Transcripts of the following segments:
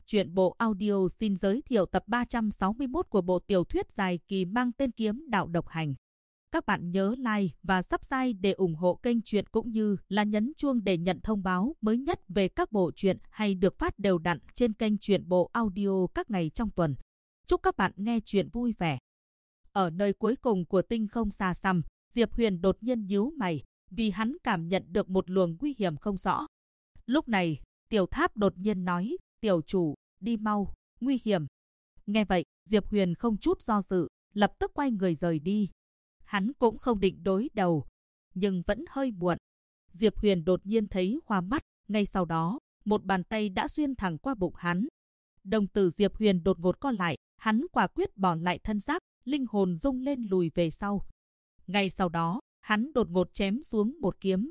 Truyện bộ audio xin giới thiệu tập 361 của bộ tiểu thuyết dài kỳ mang tên Kiếm Đạo Độc Hành. Các bạn nhớ like và subscribe để ủng hộ kênh truyện cũng như là nhấn chuông để nhận thông báo mới nhất về các bộ truyện hay được phát đều đặn trên kênh truyện bộ audio các ngày trong tuần. Chúc các bạn nghe truyện vui vẻ. Ở nơi cuối cùng của tinh không xa xăm, Diệp Huyền đột nhiên nhíu mày vì hắn cảm nhận được một luồng nguy hiểm không rõ. Lúc này, Tiểu Tháp đột nhiên nói, tiểu chủ, đi mau, nguy hiểm. Nghe vậy, Diệp Huyền không chút do dự, lập tức quay người rời đi. Hắn cũng không định đối đầu, nhưng vẫn hơi muộn. Diệp Huyền đột nhiên thấy hoa mắt, ngay sau đó, một bàn tay đã xuyên thẳng qua bụng hắn. Đồng tử Diệp Huyền đột ngột co lại, hắn quả quyết bỏ lại thân xác, linh hồn rung lên lùi về sau. Ngay sau đó, hắn đột ngột chém xuống một kiếm.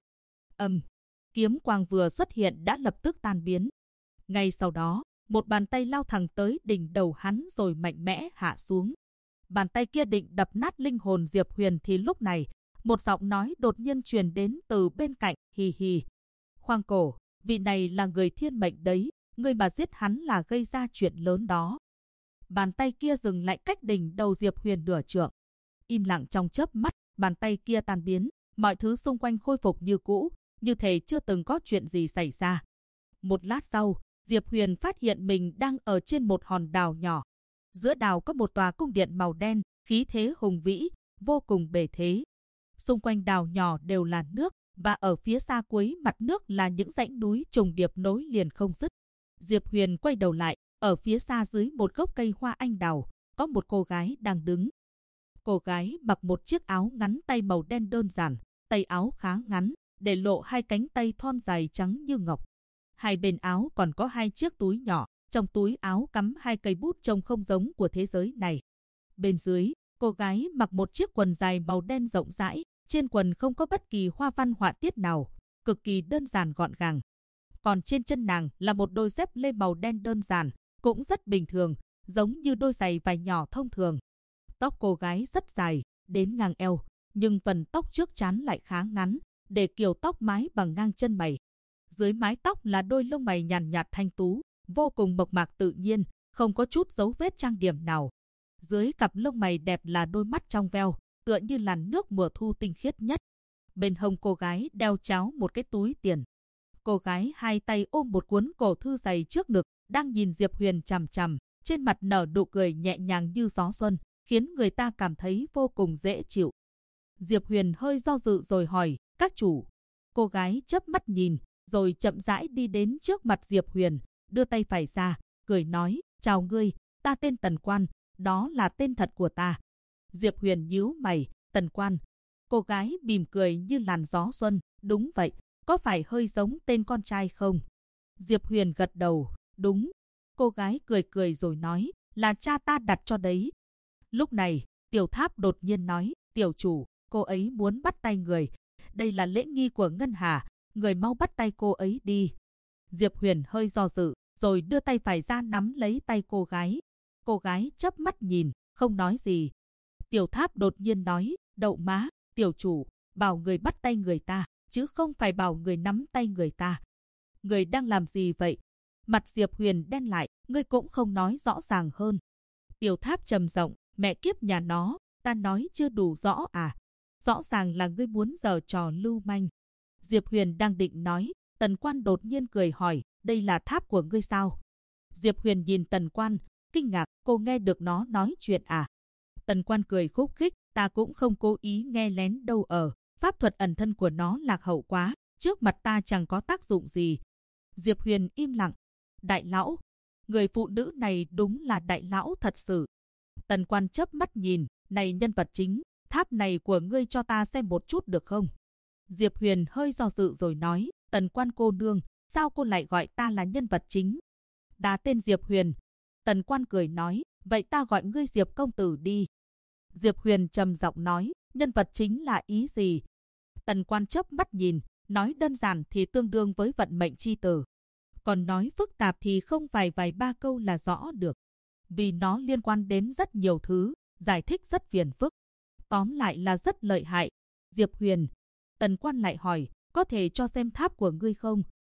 Kiếm quang vừa xuất hiện đã lập tức tan biến. Ngay sau đó, một bàn tay lao thẳng tới đỉnh đầu hắn rồi mạnh mẽ hạ xuống. Bàn tay kia định đập nát linh hồn Diệp Huyền thì lúc này, một giọng nói đột nhiên truyền đến từ bên cạnh, hì hì. Khoang cổ, vị này là người thiên mệnh đấy, người mà giết hắn là gây ra chuyện lớn đó. Bàn tay kia dừng lại cách đỉnh đầu Diệp Huyền nửa trượng. Im lặng trong chớp mắt, bàn tay kia tan biến, mọi thứ xung quanh khôi phục như cũ, như thể chưa từng có chuyện gì xảy ra. Một lát sau, Diệp Huyền phát hiện mình đang ở trên một hòn đảo nhỏ. Giữa đảo có một tòa cung điện màu đen, khí thế hùng vĩ, vô cùng bề thế. Xung quanh đảo nhỏ đều là nước, và ở phía xa cuối mặt nước là những dãy núi trùng điệp nối liền không dứt. Diệp Huyền quay đầu lại, ở phía xa dưới một gốc cây hoa anh đào, có một cô gái đang đứng. Cô gái mặc một chiếc áo ngắn tay màu đen đơn giản, tay áo khá ngắn, để lộ hai cánh tay thon dài trắng như ngọc. Hai bên áo còn có hai chiếc túi nhỏ, trong túi áo cắm hai cây bút trông không giống của thế giới này. Bên dưới, cô gái mặc một chiếc quần dài màu đen rộng rãi, trên quần không có bất kỳ hoa văn họa tiết nào, cực kỳ đơn giản gọn gàng. Còn trên chân nàng là một đôi dép lê màu đen đơn giản, cũng rất bình thường, giống như đôi giày vải nhỏ thông thường. Tóc cô gái rất dài, đến ngang eo, nhưng phần tóc trước trán lại khá ngắn, để kiểu tóc mái bằng ngang chân mày. Dưới mái tóc là đôi lông mày nhàn nhạt thanh tú, vô cùng mộc mạc tự nhiên, không có chút dấu vết trang điểm nào. Dưới cặp lông mày đẹp là đôi mắt trong veo, tựa như làn nước mùa thu tinh khiết nhất. Bên hông cô gái đeo chéo một cái túi tiền. Cô gái hai tay ôm một cuốn cổ thư dày trước ngực, đang nhìn Diệp Huyền chằm chằm, trên mặt nở nụ cười nhẹ nhàng như gió xuân, khiến người ta cảm thấy vô cùng dễ chịu. Diệp Huyền hơi do dự rồi hỏi, các chủ. Cô gái chớp mắt nhìn, rồi chậm rãi đi đến trước mặt Diệp Huyền, đưa tay phải ra, cười nói, chào ngươi, ta tên Tần Quan, đó là tên thật của ta. Diệp Huyền nhíu mày, Tần Quan. Cô gái mỉm cười như làn gió xuân, đúng vậy, có phải hơi giống tên con trai không? Diệp Huyền gật đầu, đúng. Cô gái cười cười rồi nói, là cha ta đặt cho đấy. Lúc này, Tiểu Tháp đột nhiên nói, tiểu chủ, cô ấy muốn bắt tay người. Đây là lễ nghi của Ngân Hà, người mau bắt tay cô ấy đi. Diệp Huyền hơi do dự, rồi đưa tay phải ra nắm lấy tay cô gái. Cô gái chớp mắt nhìn, không nói gì. Tiểu Tháp đột nhiên nói, đậu má, tiểu chủ, bảo người bắt tay người ta, chứ không phải bảo người nắm tay người ta. Người đang làm gì vậy? Mặt Diệp Huyền đen lại, ngươi cũng không nói rõ ràng hơn. Tiểu Tháp trầm giọng, mẹ kiếp nhà nó, ta nói chưa đủ rõ à? Rõ ràng là ngươi muốn giở trò lưu manh. Diệp Huyền đang định nói, Tần Quan đột nhiên cười hỏi, đây là tháp của ngươi sao? Diệp Huyền nhìn Tần Quan, kinh ngạc, cô nghe được nó nói chuyện à? Tần Quan cười khúc khích, ta cũng không cố ý nghe lén đâu pháp thuật ẩn thân của nó lạc hậu quá, trước mặt ta chẳng có tác dụng gì. Diệp Huyền im lặng, đại lão, người phụ nữ này đúng là đại lão thật sự. Tần Quan chớp mắt nhìn, này nhân vật chính, tháp này của ngươi cho ta xem một chút được không? Diệp Huyền hơi do dự rồi nói, Tần Quan cô nương, sao cô lại gọi ta là nhân vật chính? Đá tên Diệp Huyền. Tần Quan cười nói, vậy ta gọi ngươi Diệp công tử đi. Diệp Huyền trầm giọng nói, nhân vật chính là ý gì? Tần Quan chớp mắt nhìn, nói đơn giản thì tương đương với vận mệnh chi tử. Còn nói phức tạp thì không phải vài ba câu là rõ được. Vì nó liên quan đến rất nhiều thứ, giải thích rất phiền phức. Tóm lại là rất lợi hại. Diệp Huyền. Tần Quan lại hỏi, có thể cho xem tháp của ngươi không?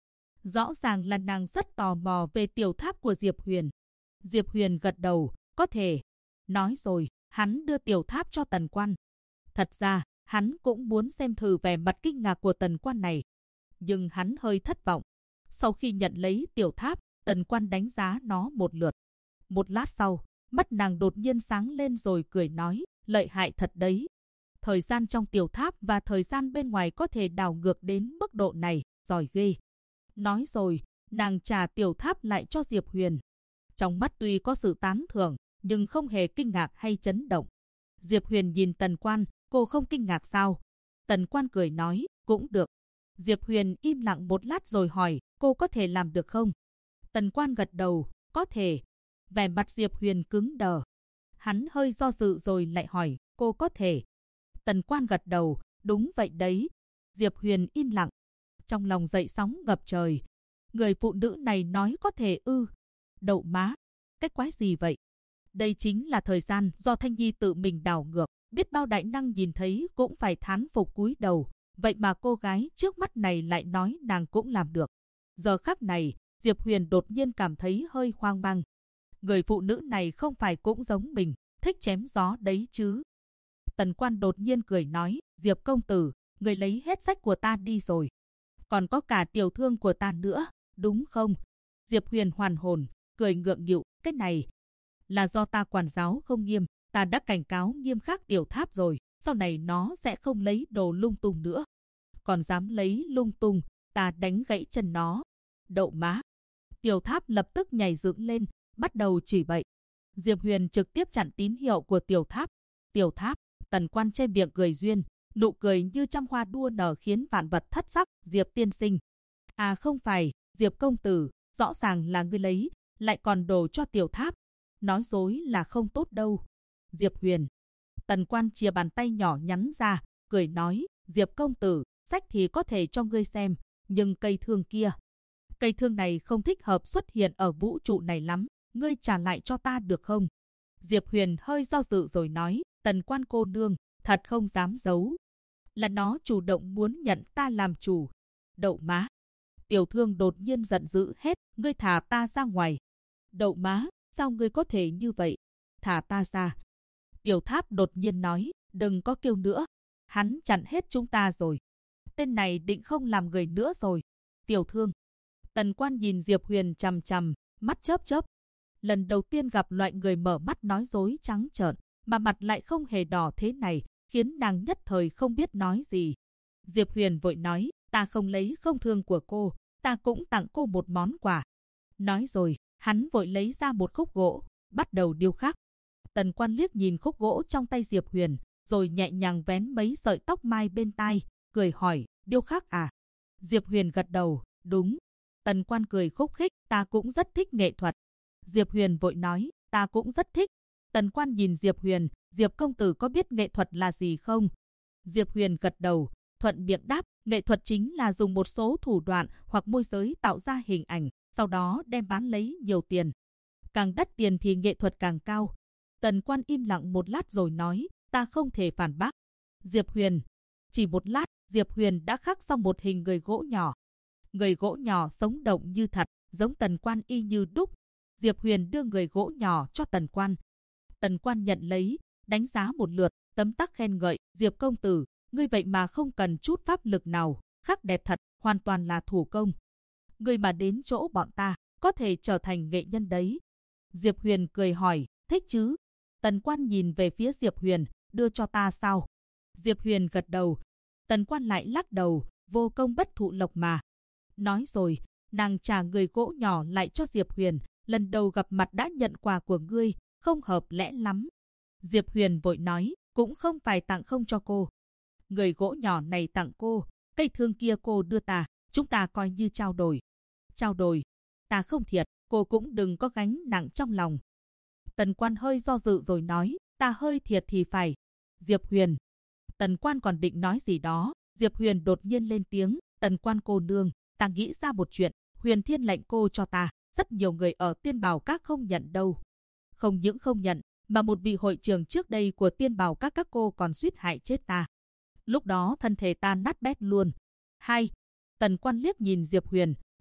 Rõ ràng là nàng rất tò mò về tiểu tháp của Diệp Huyền. Diệp Huyền gật đầu, có thể. Nói rồi, hắn đưa tiểu tháp cho Tần Quan. Thật ra, hắn cũng muốn xem thử vẻ mặt kinh ngạc của Tần Quan này. Nhưng hắn hơi thất vọng. Sau khi nhận lấy tiểu tháp, Tần Quan đánh giá nó một lượt. Một lát sau, mắt nàng đột nhiên sáng lên rồi cười nói, lợi hại thật đấy. Thời gian trong tiểu tháp và thời gian bên ngoài có thể đảo ngược đến mức độ này, giỏi ghê. Nói rồi, nàng trả tiểu tháp lại cho Diệp Huyền. Trong mắt tuy có sự tán thưởng, nhưng không hề kinh ngạc hay chấn động. Diệp Huyền nhìn Tần Quan, cô không kinh ngạc sao? Tần Quan cười nói, cũng được. Diệp Huyền im lặng một lát rồi hỏi, cô có thể làm được không? Tần Quan gật đầu, có thể. Vẻ mặt Diệp Huyền cứng đờ. Hắn hơi do dự rồi lại hỏi, cô có thể. Tần Quan gật đầu, đúng vậy đấy. Diệp Huyền im lặng. Trong lòng dậy sóng ngập trời. Người phụ nữ này nói có thể ư. Đậu má. Cái quái gì vậy? Đây chính là thời gian do Thanh Nhi tự mình đảo ngược. Biết bao đại năng nhìn thấy cũng phải thán phục cúi đầu. Vậy mà cô gái trước mắt này lại nói nàng cũng làm được. Giờ khắc này, Diệp Huyền đột nhiên cảm thấy hơi hoang mang. Người phụ nữ này không phải cũng giống mình, thích chém gió đấy chứ. Tần Quan đột nhiên cười nói, Diệp công tử, người lấy hết sách của ta đi rồi. Còn có cả tiểu thương của ta nữa, đúng không? Diệp Huyền hoàn hồn, cười ngượng nghịu, cái này là do ta quản giáo không nghiêm, ta đã cảnh cáo nghiêm khắc tiểu tháp rồi, sau này nó sẽ không lấy đồ lung tung nữa. Còn dám lấy lung tung, ta đánh gãy chân nó. Đậu má. Tiểu tháp lập tức nhảy dựng lên, bắt đầu chửi bậy. Diệp Huyền trực tiếp chặn tín hiệu của tiểu tháp. Tiểu tháp, Tần Quan che miệng cười duyên, nụ cười như trăm hoa đua nở khiến vạn vật thất sắc. Diệp tiên sinh. À không phải, Diệp công tử, rõ ràng là ngươi lấy, lại còn đồ cho tiểu tháp. Nói dối là không tốt đâu. Diệp Huyền. Tần Quan chìa bàn tay nhỏ nhắn ra, cười nói, Diệp công tử, sách thì có thể cho ngươi xem, nhưng cây thương kia. Cây thương này không thích hợp xuất hiện ở vũ trụ này lắm, ngươi trả lại cho ta được không? Diệp Huyền hơi do dự rồi nói, Tần Quan cô nương, thật không dám giấu. Là nó chủ động muốn nhận ta làm chủ. Đậu má. Tiểu thương đột nhiên giận dữ hết, ngươi thả ta ra ngoài. Đậu má, sao ngươi có thể như vậy? Thả ta ra. Tiểu tháp đột nhiên nói, đừng có kêu nữa. Hắn chặn hết chúng ta rồi. Tên này định không làm người nữa rồi. Tiểu thương. Tần Quan nhìn Diệp Huyền chằm chằm, mắt chớp chớp. Lần đầu tiên gặp loại người mở mắt nói dối trắng trợn, mà mặt lại không hề đỏ thế này, khiến nàng nhất thời không biết nói gì. Diệp Huyền vội nói, ta không lấy không thương của cô, ta cũng tặng cô một món quà. Nói rồi, hắn vội lấy ra một khúc gỗ, bắt đầu điêu khắc. Tần Quan liếc nhìn khúc gỗ trong tay Diệp Huyền, rồi nhẹ nhàng vén mấy sợi tóc mai bên tai, cười hỏi, điêu khắc à? Diệp Huyền gật đầu, đúng. Tần Quan cười khúc khích, ta cũng rất thích nghệ thuật. Diệp Huyền vội nói, ta cũng rất thích. Tần Quan nhìn Diệp Huyền, Diệp công tử có biết nghệ thuật là gì không? Diệp Huyền gật đầu, thuận miệng đáp, nghệ thuật chính là dùng một số thủ đoạn hoặc môi giới tạo ra hình ảnh, sau đó đem bán lấy nhiều tiền. Càng đắt tiền thì nghệ thuật càng cao. Tần Quan im lặng một lát rồi nói, ta không thể phản bác. Diệp Huyền. Chỉ một lát, Diệp Huyền đã khắc xong một hình người gỗ nhỏ. Người gỗ nhỏ sống động như thật, giống Tần Quan y như đúc. Diệp Huyền đưa người gỗ nhỏ cho Tần Quan. Tần Quan nhận lấy, đánh giá một lượt, tấm tắc khen ngợi, Diệp công tử, ngươi vậy mà không cần chút pháp lực nào, khắc đẹp thật, hoàn toàn là thủ công. Ngươi mà đến chỗ bọn ta, có thể trở thành nghệ nhân đấy. Diệp Huyền cười hỏi, thích chứ? Tần Quan nhìn về phía Diệp Huyền, đưa cho ta sao? Diệp Huyền gật đầu. Tần Quan lại lắc đầu, vô công bất thụ lộc mà. Nói rồi, nàng trả người gỗ nhỏ lại cho Diệp Huyền, lần đầu gặp mặt đã nhận quà của ngươi, không hợp lẽ lắm. Diệp Huyền vội nói, cũng không phải tặng không cho cô. Người gỗ nhỏ này tặng cô, cây thương kia cô đưa ta, chúng ta coi như trao đổi. Trao đổi, ta không thiệt, cô cũng đừng có gánh nặng trong lòng. Tần Quan hơi do dự rồi nói, ta hơi thiệt thì phải. Diệp Huyền. Tần Quan còn định nói gì đó, Diệp Huyền đột nhiên lên tiếng, Tần Quan cô nương, ta nghĩ ra một chuyện, Huyền Thiên lệnh cô cho ta, rất nhiều người ở Tiên Bảo Các không nhận đâu. Không những không nhận, mà một vị hội trưởng trước đây của Tiên Bảo các cô còn suýt hại chết ta. Lúc đó thân thể ta nát bét luôn. Hai. Tần Quan liếc nhìn Diệp Huyền,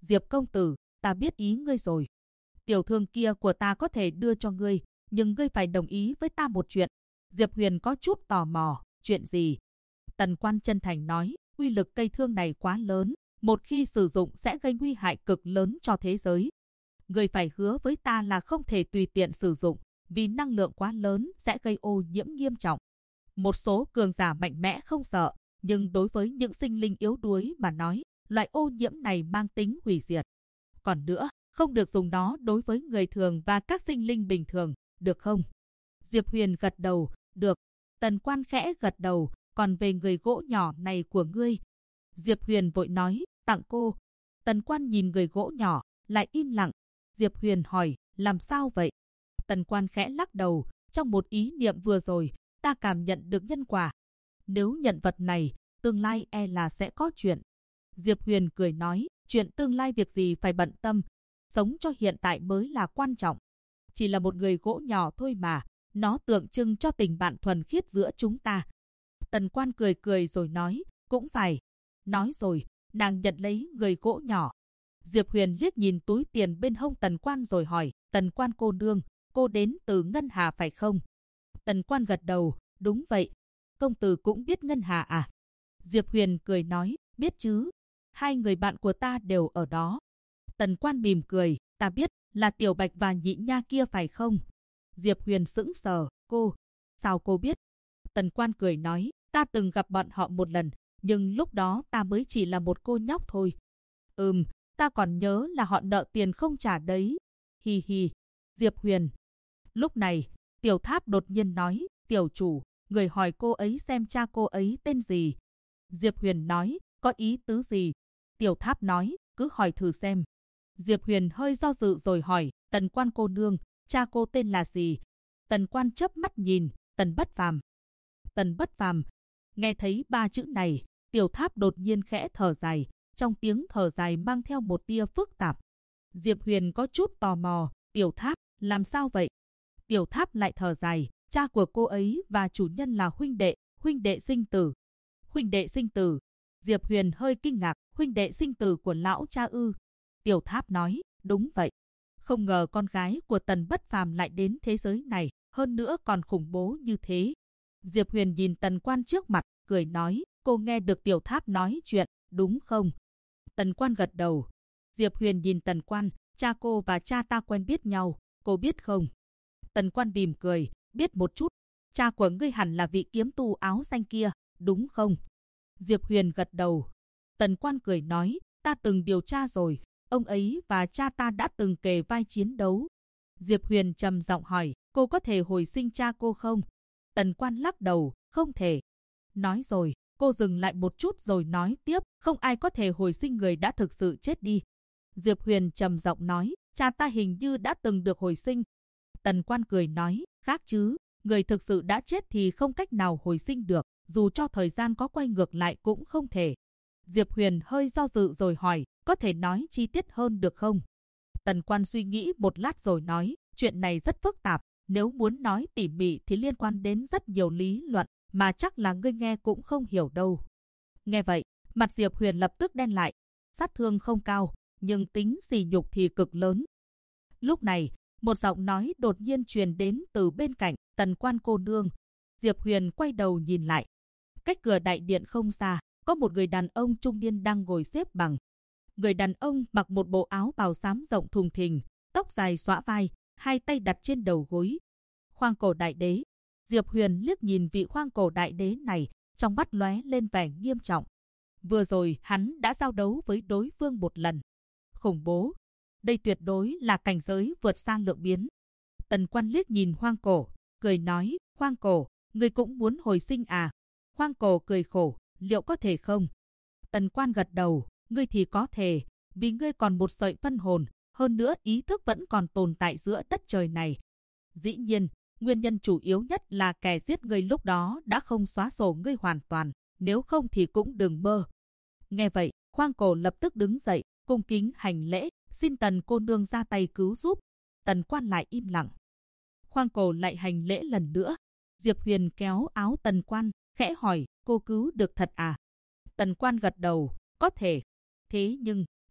Diệp công tử, ta biết ý ngươi rồi. Tiểu thương kia của ta có thể đưa cho ngươi, nhưng ngươi phải đồng ý với ta một chuyện. Diệp Huyền có chút tò mò, chuyện gì? Tần Quan chân thành nói, uy lực cây thương này quá lớn, một khi sử dụng sẽ gây nguy hại cực lớn cho thế giới. Ngươi phải hứa với ta là không thể tùy tiện sử dụng, vì năng lượng quá lớn sẽ gây ô nhiễm nghiêm trọng. Một số cường giả mạnh mẽ không sợ, nhưng đối với những sinh linh yếu đuối mà nói, loại ô nhiễm này mang tính hủy diệt. Còn nữa, không được dùng nó đối với người thường và các sinh linh bình thường, được không? Diệp Huyền gật đầu, được. Tần Quan khẽ gật đầu, còn về người gỗ nhỏ này của ngươi. Diệp Huyền vội nói, tặng cô. Tần Quan nhìn người gỗ nhỏ, lại im lặng. Diệp Huyền hỏi, làm sao vậy? Tần Quan khẽ lắc đầu, trong một ý niệm vừa rồi, ta cảm nhận được nhân quả. Nếu nhận vật này, tương lai e là sẽ có chuyện. Diệp Huyền cười nói, chuyện tương lai việc gì phải bận tâm, sống cho hiện tại mới là quan trọng. Chỉ là một người gỗ nhỏ thôi mà, nó tượng trưng cho tình bạn thuần khiết giữa chúng ta. Tần Quan cười cười rồi nói, cũng phải. Nói rồi, nàng nhận lấy người gỗ nhỏ. Diệp Huyền liếc nhìn túi tiền bên hông Tần Quan rồi hỏi, Tần Quan cô nương, cô đến từ Ngân Hà phải không? Tần Quan gật đầu, đúng vậy. Công tử cũng biết Ngân Hà à? Diệp Huyền cười nói, biết chứ. Hai người bạn của ta đều ở đó. Tần Quan mỉm cười, ta biết, là Tiểu Bạch và Nhị Nha kia phải không? Diệp Huyền sững sờ, cô. Sao cô biết? Tần Quan cười nói, ta từng gặp bọn họ một lần, nhưng lúc đó ta mới chỉ là một cô nhóc thôi. Ta còn nhớ là họ nợ tiền không trả đấy. Hi hi. Diệp Huyền. Lúc này, Tiểu Tháp đột nhiên nói, tiểu chủ, người hỏi cô ấy xem cha cô ấy tên gì. Diệp Huyền nói, có ý tứ gì? Tiểu Tháp nói, cứ hỏi thử xem. Diệp Huyền hơi do dự rồi hỏi, Tần Quan cô nương, cha cô tên là gì? Tần Quan chớp mắt nhìn, Tần Bất Phàm. Tần Bất Phàm. Nghe thấy ba chữ này, Tiểu Tháp đột nhiên khẽ thở dài, trong tiếng thở dài mang theo một tia phức tạp. Diệp Huyền có chút tò mò, Tiểu Tháp, làm sao vậy? Tiểu Tháp lại thở dài, cha của cô ấy và chủ nhân là huynh đệ sinh tử. Huynh đệ sinh tử. Diệp Huyền hơi kinh ngạc, huynh đệ sinh tử của lão cha ư? Tiểu Tháp nói, đúng vậy. Không ngờ con gái của Tần Bất Phàm lại đến thế giới này, hơn nữa còn khủng bố như thế. Diệp Huyền nhìn Tần Quan trước mặt, cười nói, cô nghe được Tiểu Tháp nói chuyện, đúng không? Tần Quan gật đầu. Diệp Huyền nhìn Tần Quan, cha cô và cha ta quen biết nhau, cô biết không? Tần Quan mỉm cười, biết một chút. Cha của ngươi hẳn là vị kiếm tu áo xanh kia, đúng không? Diệp Huyền gật đầu. Tần Quan cười nói, ta từng điều tra rồi, ông ấy và cha ta đã từng kề vai chiến đấu. Diệp Huyền trầm giọng hỏi, cô có thể hồi sinh cha cô không? Tần Quan lắc đầu, không thể. Nói rồi, cô dừng lại một chút rồi nói tiếp, không ai có thể hồi sinh người đã thực sự chết đi. Diệp Huyền trầm giọng nói, cha ta hình như đã từng được hồi sinh. Tần Quan cười nói, khác chứ, người thực sự đã chết thì không cách nào hồi sinh được, dù cho thời gian có quay ngược lại cũng không thể. Diệp Huyền hơi do dự rồi hỏi, có thể nói chi tiết hơn được không? Tần Quan suy nghĩ một lát rồi nói, chuyện này rất phức tạp, nếu muốn nói tỉ mỉ thì liên quan đến rất nhiều lý luận, mà chắc là ngươi nghe cũng không hiểu đâu. Nghe vậy, mặt Diệp Huyền lập tức đen lại, sát thương không cao, nhưng tính sỉ nhục thì cực lớn. Lúc này, một giọng nói đột nhiên truyền đến từ bên cạnh, Tần Quan cô nương. Diệp Huyền quay đầu nhìn lại. Cách cửa đại điện không xa, có một người đàn ông trung niên đang ngồi xếp bằng. Người đàn ông mặc một bộ áo bào xám rộng thùng thình, tóc dài xõa vai, hai tay đặt trên đầu gối. Hoang cổ đại đế. Diệp Huyền liếc nhìn vị hoang cổ đại đế này, trong mắt lóe lên vẻ nghiêm trọng. Vừa rồi hắn đã giao đấu với đối phương một lần. Khủng bố. Đây tuyệt đối là cảnh giới vượt xa lượng biến. Tần Quan liếc nhìn hoang cổ, cười nói, hoang cổ, ngươi cũng muốn hồi sinh à? Hoang cổ cười khổ, liệu có thể không? Tần Quan gật đầu, ngươi thì có thể, vì ngươi còn một sợi phân hồn, hơn nữa ý thức vẫn còn tồn tại giữa đất trời này. Dĩ nhiên, nguyên nhân chủ yếu nhất là kẻ giết ngươi lúc đó đã không xóa sổ ngươi hoàn toàn, nếu không thì cũng đừng mơ. Nghe vậy, hoang cổ lập tức đứng dậy, cung kính hành lễ, xin Tần cô nương ra tay cứu giúp. Tần Quan lại im lặng. Hoang cổ lại hành lễ lần nữa. Diệp Huyền kéo áo Tần Quan, khẽ hỏi, cô cứu được thật à? Tần Quan gật đầu, có thể. Thế nhưng,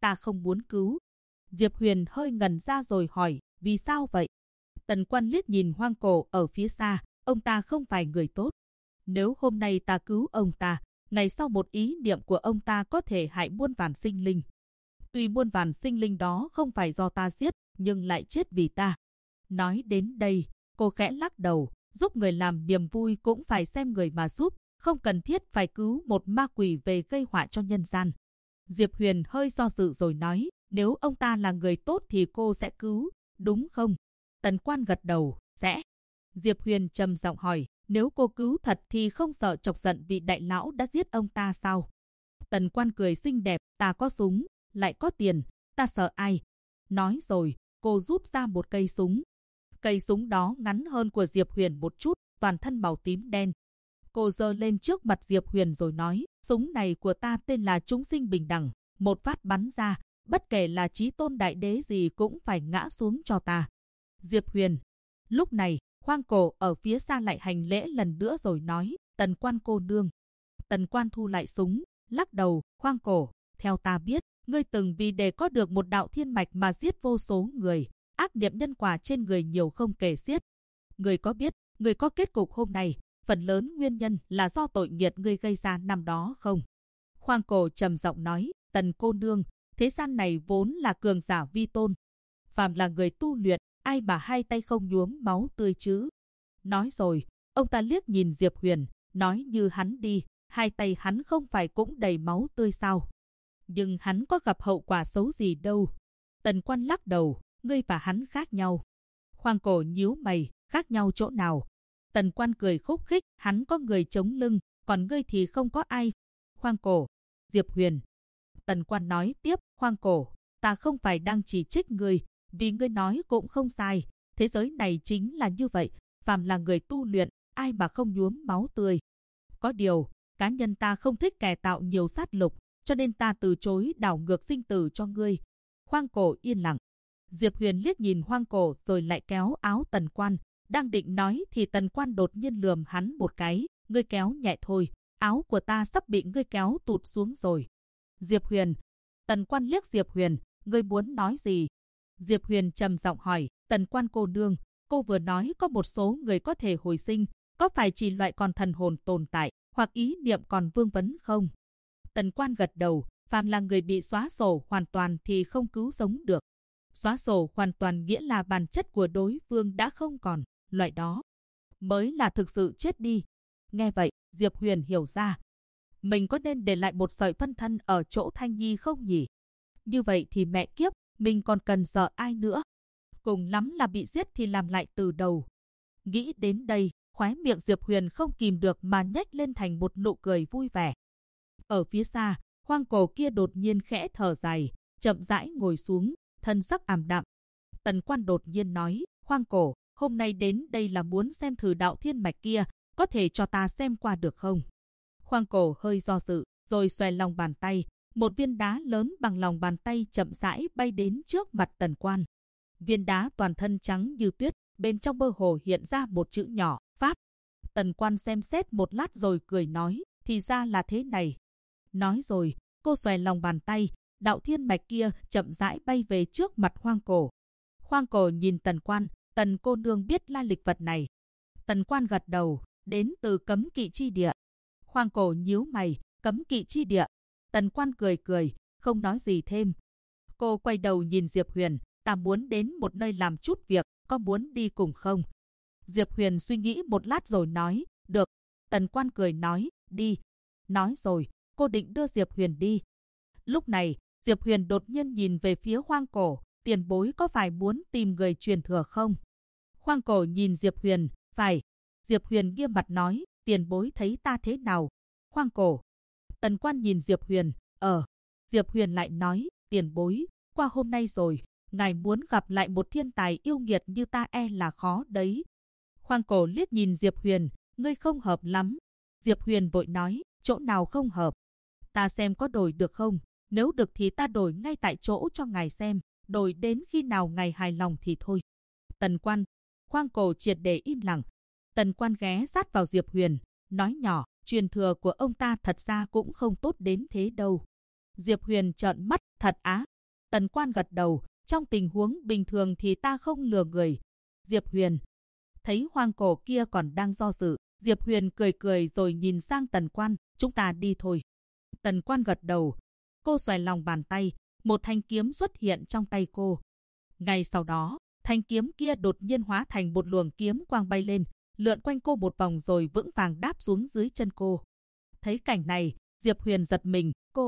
ta không muốn cứu. Diệp Huyền hơi ngẩn ra rồi hỏi, vì sao vậy? Tần Quan liếc nhìn Hoang Cổ ở phía xa, ông ta không phải người tốt. Nếu hôm nay ta cứu ông ta, ngày sau một ý niệm của ông ta có thể hại muôn vàn sinh linh. Tuy muôn vàn sinh linh đó không phải do ta giết, nhưng lại chết vì ta. Nói đến đây, cô khẽ lắc đầu, giúp người làm niềm vui cũng phải xem người mà giúp, không cần thiết phải cứu một ma quỷ về gây họa cho nhân gian. Diệp Huyền hơi do dự rồi nói, nếu ông ta là người tốt thì cô sẽ cứu, đúng không? Tần Quan gật đầu, sẽ. Diệp Huyền trầm giọng hỏi, nếu cô cứu thật thì không sợ chọc giận vị đại lão đã giết ông ta sao? Tần Quan cười xinh đẹp, ta có súng, lại có tiền, ta sợ ai? Nói rồi, cô rút ra một cây súng. Cây súng đó ngắn hơn của Diệp Huyền một chút, toàn thân màu tím đen. Cô giơ lên trước mặt Diệp Huyền rồi nói, súng này của ta tên là Chúng Sinh Bình Đẳng, một phát bắn ra, bất kể là chí tôn đại đế gì cũng phải ngã xuống cho ta. Diệp Huyền. Lúc này, Hoang Cổ ở phía xa lại hành lễ lần nữa rồi nói, Tần Quan cô nương. Tần Quan thu lại súng, lắc đầu, Hoang Cổ, theo ta biết, ngươi từng vì để có được một đạo thiên mạch mà giết vô số người, ác niệm nhân quả trên người nhiều không kể xiết. Ngươi có biết, ngươi có kết cục hôm nay, phần lớn nguyên nhân là do tội nghiệt ngươi gây ra năm đó không? Hoang Cổ trầm giọng nói, Tần cô nương, thế gian này vốn là cường giả vi tôn. Phàm là người tu luyện, ai mà hai tay không nhuốm máu tươi chứ? Nói rồi, ông ta liếc nhìn Diệp Huyền, nói như hắn đi, hai tay hắn không phải cũng đầy máu tươi sao? Nhưng hắn có gặp hậu quả xấu gì đâu. Tần Quan lắc đầu, ngươi và hắn khác nhau. Hoang Cổ nhíu mày, khác nhau chỗ nào? Tần Quan cười khúc khích, hắn có người chống lưng, còn ngươi thì không có ai. Hoang Cổ, Diệp Huyền. Tần Quan nói tiếp, Hoang Cổ, ta không phải đang chỉ trích ngươi, vì ngươi nói cũng không sai. Thế giới này chính là như vậy, phàm là người tu luyện, ai mà không nhuốm máu tươi. Có điều, cá nhân ta không thích kẻ tạo nhiều sát lục, cho nên ta từ chối đảo ngược sinh tử cho ngươi. Hoang Cổ yên lặng. Diệp Huyền liếc nhìn Hoang Cổ rồi lại kéo áo Tần Quan. Đang định nói thì Tần Quan đột nhiên lườm hắn một cái. Ngươi kéo nhẹ thôi, áo của ta sắp bị ngươi kéo tụt xuống rồi. Diệp Huyền. Tần Quan liếc Diệp Huyền, ngươi muốn nói gì? Diệp Huyền trầm giọng hỏi, Tần Quan cô nương, cô vừa nói có một số người có thể hồi sinh, có phải chỉ loại còn thần hồn tồn tại, hoặc ý niệm còn vương vấn không? Tần Quan gật đầu, phàm là người bị xóa sổ hoàn toàn thì không cứu sống được. Xóa sổ hoàn toàn nghĩa là bản chất của đối phương đã không còn, loại đó mới là thực sự chết đi. Nghe vậy, Diệp Huyền hiểu ra. Mình có nên để lại một sợi phân thân ở chỗ Thanh Nhi không nhỉ? Như vậy thì mẹ kiếp, mình còn cần sợ ai nữa? Cùng lắm là bị giết thì làm lại từ đầu. Nghĩ đến đây, khóe miệng Diệp Huyền không kìm được mà nhếch lên thành một nụ cười vui vẻ. Ở phía xa, Hoang Cổ kia đột nhiên khẽ thở dài, chậm rãi ngồi xuống, thân sắc ảm đạm. Tần Quan đột nhiên nói, Hoang Cổ, hôm nay đến đây là muốn xem thử đạo thiên mạch kia, có thể cho ta xem qua được không? Hoang Cổ hơi do dự, rồi xòe lòng bàn tay, một viên đá lớn bằng lòng bàn tay chậm rãi bay đến trước mặt Tần Quan. Viên đá toàn thân trắng như tuyết, bên trong mơ hồ hiện ra một chữ nhỏ, Pháp. Tần Quan xem xét một lát rồi cười nói, thì ra là thế này. Nói rồi, cô xòe lòng bàn tay, đạo thiên mạch kia chậm rãi bay về trước mặt Hoang Cổ. Hoang Cổ nhìn Tần Quan, Tần cô nương biết lai lịch vật này. Tần Quan gật đầu, đến từ Cấm Kỵ chi địa. Hoang Cổ nhíu mày, Cấm Kỵ chi địa. Tần Quan cười cười, không nói gì thêm. Cô quay đầu nhìn Diệp Huyền, ta muốn đến một nơi làm chút việc, có muốn đi cùng không? Diệp Huyền suy nghĩ một lát rồi nói, được. Tần Quan cười nói, đi. Nói rồi, cô định đưa Diệp Huyền đi. Lúc này, Diệp Huyền đột nhiên nhìn về phía Hoang Cổ, tiền bối có phải muốn tìm người truyền thừa không? Hoang Cổ nhìn Diệp Huyền, phải. Diệp Huyền nghiêm mặt nói, tiền bối thấy ta thế nào? Hoang Cổ. Tần Quan nhìn Diệp Huyền, Diệp Huyền lại nói, tiền bối, qua hôm nay rồi, ngài muốn gặp lại một thiên tài yêu nghiệt như ta e là khó đấy. Hoang Cổ liếc nhìn Diệp Huyền, ngươi không hợp lắm. Diệp Huyền vội nói, chỗ nào không hợp? Ta xem có đổi được không? Nếu được thì ta đổi ngay tại chỗ cho ngài xem, đổi đến khi nào ngài hài lòng thì thôi. Tần Quan. Hoang Cổ triệt để im lặng. Tần Quan ghé sát vào Diệp Huyền, nói nhỏ, truyền thừa của ông ta thật ra cũng không tốt đến thế đâu. Diệp Huyền trợn mắt, thật á? Tần Quan gật đầu, trong tình huống bình thường thì ta không lừa người. Diệp Huyền. Thấy hoang cổ kia còn đang do dự, Diệp Huyền cười cười rồi nhìn sang Tần Quan, chúng ta đi thôi. Tần Quan gật đầu. Cô xoay lòng bàn tay, một thanh kiếm xuất hiện trong tay cô. Ngay sau đó, thanh kiếm kia đột nhiên hóa thành một luồng kiếm quang bay lên, lượn quanh cô một vòng rồi vững vàng đáp xuống dưới chân cô. Thấy cảnh này, Diệp Huyền giật mình,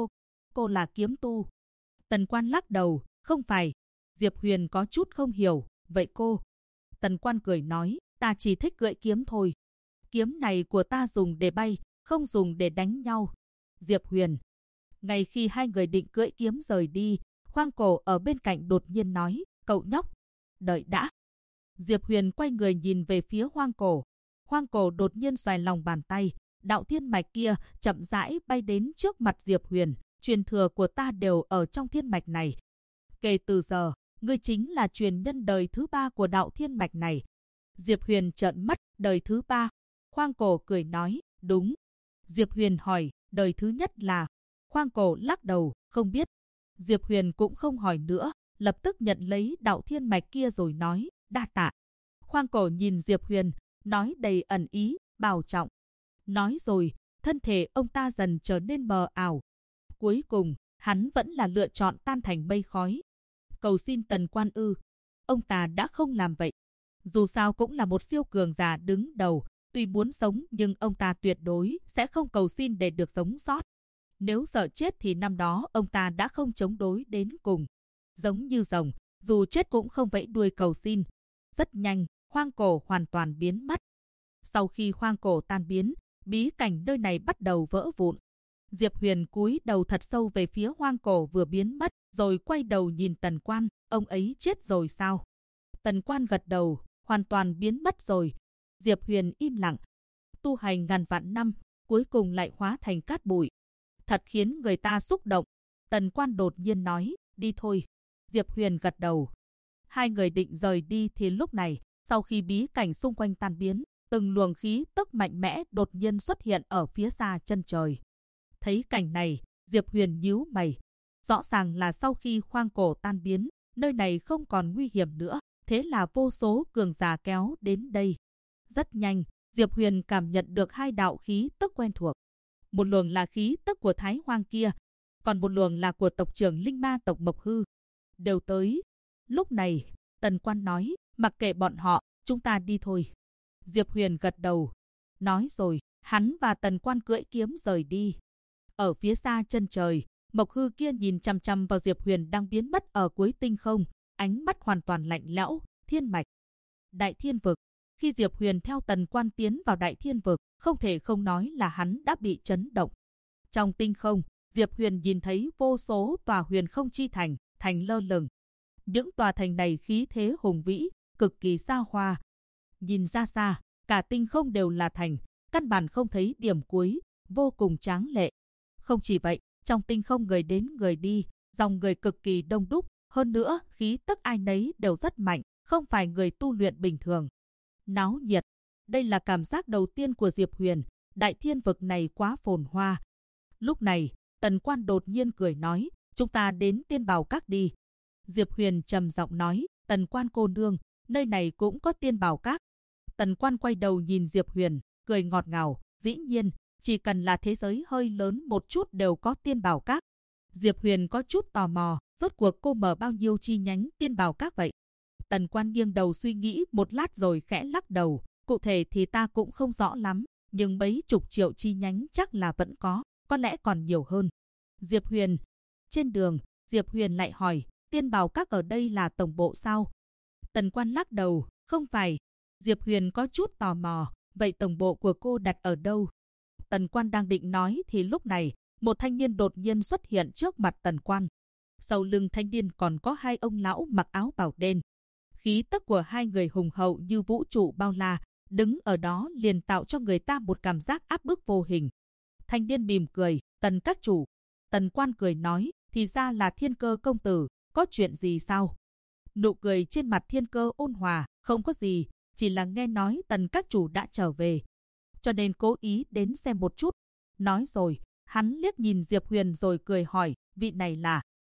cô là kiếm tu. Tần Quan lắc đầu, không phải. Diệp Huyền có chút không hiểu, vậy cô? Tần Quan cười nói, ta chỉ thích cưỡi kiếm thôi. Kiếm này của ta dùng để bay, không dùng để đánh nhau. Diệp Huyền. Ngay khi hai người định cưỡi kiếm rời đi, Hoang Cổ ở bên cạnh đột nhiên nói, cậu nhóc, đợi đã. Diệp Huyền quay người nhìn về phía Hoang Cổ. Hoang Cổ đột nhiên xoay lòng bàn tay, đạo thiên mạch kia chậm rãi bay đến trước mặt Diệp Huyền. Truyền thừa của ta đều ở trong thiên mạch này. Kể từ giờ, ngươi chính là truyền nhân đời thứ 3 của đạo thiên mạch này. Diệp Huyền trợn mắt, đời thứ 3. Hoang Cổ cười nói, đúng. Diệp Huyền hỏi, đời thứ nhất là? Hoang Cổ lắc đầu, không biết. Diệp Huyền cũng không hỏi nữa, lập tức nhận lấy đạo thiên mạch kia rồi nói, đa tạ. Hoang Cổ nhìn Diệp Huyền, nói đầy ẩn ý, bảo trọng. Nói rồi, thân thể ông ta dần trở nên mờ ảo. Cuối cùng, hắn vẫn là lựa chọn tan thành mây khói. Cầu xin Tần Quan ư? Ông ta đã không làm vậy. Dù sao cũng là một siêu cường giả đứng đầu, tuy muốn sống nhưng ông ta tuyệt đối sẽ không cầu xin để được sống sót. Nếu sợ chết thì năm đó ông ta đã không chống đối đến cùng. Giống như rồng, dù chết cũng không vẫy đuôi cầu xin. Rất nhanh, Hoang Cổ hoàn toàn biến mất. Sau khi Hoang Cổ tan biến, bí cảnh nơi này bắt đầu vỡ vụn. Diệp Huyền cúi đầu thật sâu về phía Hoang Cổ vừa biến mất, rồi quay đầu nhìn Tần Quan, ông ấy chết rồi sao? Tần Quan gật đầu, hoàn toàn biến mất rồi. Diệp Huyền im lặng. Tu hành ngàn vạn năm, cuối cùng lại hóa thành cát bụi. Thật khiến người ta xúc động. Tần Quan đột nhiên nói, đi thôi. Diệp Huyền gật đầu. Hai người định rời đi thì lúc này, sau khi bí cảnh xung quanh tan biến, từng luồng khí tức mạnh mẽ đột nhiên xuất hiện ở phía xa chân trời. Thấy cảnh này, Diệp Huyền nhíu mày. Rõ ràng là sau khi Hoang Cổ tan biến, nơi này không còn nguy hiểm nữa, thế là vô số cường giả kéo đến đây. Rất nhanh, Diệp Huyền cảm nhận được hai đạo khí tức quen thuộc. Một luồng là khí tức của Thái Hoang kia, còn một luồng là của tộc trưởng Linh Ma tộc Mộc Hư. Đều tới. Lúc này, Tần Quan nói, mặc kệ bọn họ, chúng ta đi thôi. Diệp Huyền gật đầu. Nói rồi, hắn và Tần Quan cưỡi kiếm rời đi. Ở phía xa chân trời, Mộc Hư kia nhìn chằm chằm vào Diệp Huyền đang biến mất ở cuối tinh không, ánh mắt hoàn toàn lạnh lẽo. Thiên mạch, Đại Thiên vực. Khi Diệp Huyền theo Tần Quan tiến vào Đại Thiên vực, không thể không nói là hắn đã bị chấn động. Trong tinh không, Diệp Huyền nhìn thấy vô số tòa huyền không chi thành, thành lơ lửng. Những tòa thành này khí thế hùng vĩ, cực kỳ xa hoa. Nhìn ra xa, cả tinh không đều là thành, căn bản không thấy điểm cuối, vô cùng tráng lệ. Không chỉ vậy, trong tinh không người đến người đi, dòng người cực kỳ đông đúc, hơn nữa khí tức ai nấy đều rất mạnh, không phải người tu luyện bình thường. Náo nhiệt, đây là cảm giác đầu tiên của Diệp Huyền, Đại Thiên vực này quá phồn hoa. Lúc này, Tần Quan đột nhiên cười nói, chúng ta đến Tiên Bảo Các đi. Diệp Huyền trầm giọng nói, Tần Quan cô nương, nơi này cũng có Tiên Bảo Các. Tần Quan quay đầu nhìn Diệp Huyền, cười ngọt ngào, dĩ nhiên, chỉ cần là thế giới hơi lớn một chút đều có Tiên Bảo Các. Diệp Huyền có chút tò mò, rốt cuộc cô mở bao nhiêu chi nhánh Tiên Bảo Các vậy? Tần Quan nghiêng đầu suy nghĩ một lát rồi khẽ lắc đầu, cụ thể thì ta cũng không rõ lắm, nhưng mấy chục triệu chi nhánh chắc là vẫn có lẽ còn nhiều hơn. Diệp Huyền. Trên đường, Diệp Huyền lại hỏi, Tiên Bảo Các ở đây là tổng bộ sao? Tần Quan lắc đầu, không phải. Diệp Huyền có chút tò mò, vậy tổng bộ của cô đặt ở đâu? Tần Quan đang định nói thì lúc này, một thanh niên đột nhiên xuất hiện trước mặt Tần Quan. Sau lưng thanh niên còn có hai ông lão mặc áo bào đen. Khí tức của hai người hùng hậu như vũ trụ bao la, đứng ở đó liền tạo cho người ta một cảm giác áp bức vô hình. Thanh niên mỉm cười, Tần các chủ. Tần Quan cười nói, thì ra là Thiên Cơ công tử, có chuyện gì sao? Nụ cười trên mặt Thiên Cơ ôn hòa, không có gì, chỉ là nghe nói Tần các chủ đã trở về, cho nên cố ý đến xem một chút. Nói rồi, hắn liếc nhìn Diệp Huyền rồi cười hỏi, vị này là?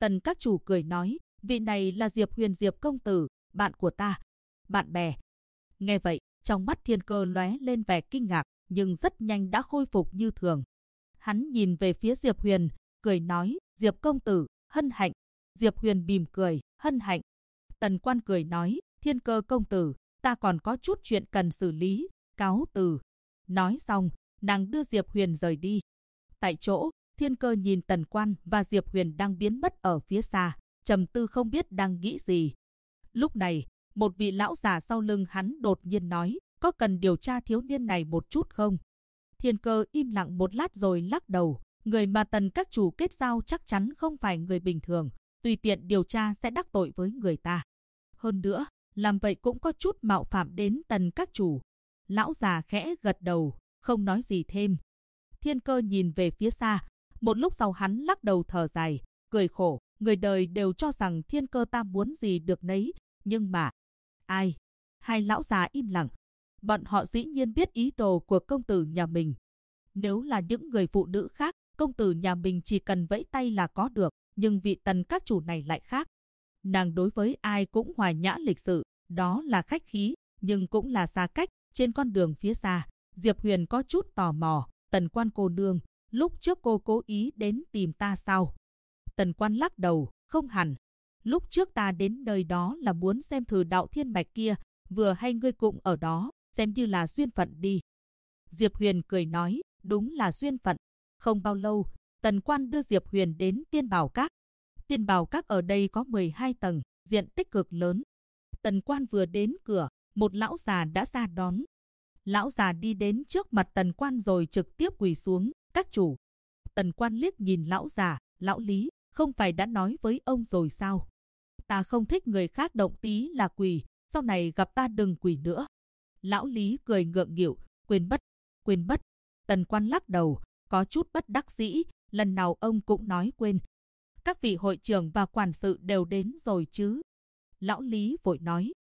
Tần các chủ cười nói, vị này là Diệp Huyền Diệp công tử, bạn của ta. Bạn bè. Nghe vậy, trong mắt Thiên Cơ lóe lên vẻ kinh ngạc, nhưng rất nhanh đã khôi phục như thường. Hắn nhìn về phía Diệp Huyền, cười nói, Diệp công tử, hân hạnh. Diệp Huyền mỉm cười, hân hạnh. Tần Quan cười nói, Thiên Cơ công tử, ta còn có chút chuyện cần xử lý, cáo từ. Nói xong, nàng đưa Diệp Huyền rời đi. Tại chỗ, Thiên Cơ nhìn Tần Quan và Diệp Huyền đang biến mất ở phía xa, trầm tư không biết đang nghĩ gì. Lúc này, một vị lão già sau lưng hắn đột nhiên nói, có cần điều tra thiếu niên này một chút không? Thiên Cơ im lặng một lát rồi lắc đầu, người mà Tần các chủ kết giao chắc chắn không phải người bình thường, tùy tiện điều tra sẽ đắc tội với người ta. Hơn nữa, làm vậy cũng có chút mạo phạm đến Tần các chủ. Lão già khẽ gật đầu, không nói gì thêm. Thiên Cơ nhìn về phía xa, một lúc sau hắn lắc đầu thở dài, cười khổ, người đời đều cho rằng Thiên Cơ ta muốn gì được nấy, nhưng mà... Ai? Hai lão già im lặng. Bọn họ dĩ nhiên biết ý đồ của công tử nhà mình. Nếu là những người phụ nữ khác, công tử nhà mình chỉ cần vẫy tay là có được, nhưng vị Tần các chủ này lại khác. Nàng đối với ai cũng hòa nhã lịch sự, đó là khách khí, nhưng cũng là xa cách. Trên con đường phía xa, Diệp Huyền có chút tò mò, Tần Quan cô nương, lúc trước cô cố ý đến tìm ta sao? Tần Quan lắc đầu, không hẳn. Lúc trước ta đến nơi đó là muốn xem thử đạo thiên mạch kia, vừa hay ngươi cũng ở đó, xem như là duyên phận đi. Diệp Huyền cười nói, đúng là duyên phận. Không bao lâu, Tần Quan đưa Diệp Huyền đến Tiên Bảo Các. Tiên Bảo Các ở đây có 12 tầng, diện tích cực lớn. Tần Quan vừa đến cửa, một lão già đã ra đón. Lão già đi đến trước mặt Tần Quan rồi trực tiếp quỳ xuống, các chủ. Tần Quan liếc nhìn lão già, lão Lý, không phải đã nói với ông rồi sao? Ta không thích người khác động tí là quỳ, sau này gặp ta đừng quỳ nữa. Lão Lý cười ngượng nghịu, quên mất. Tần Quan lắc đầu, có chút bất đắc dĩ, lần nào ông cũng nói quên. Các vị hội trưởng và quản sự đều đến rồi chứ? Lão Lý vội nói,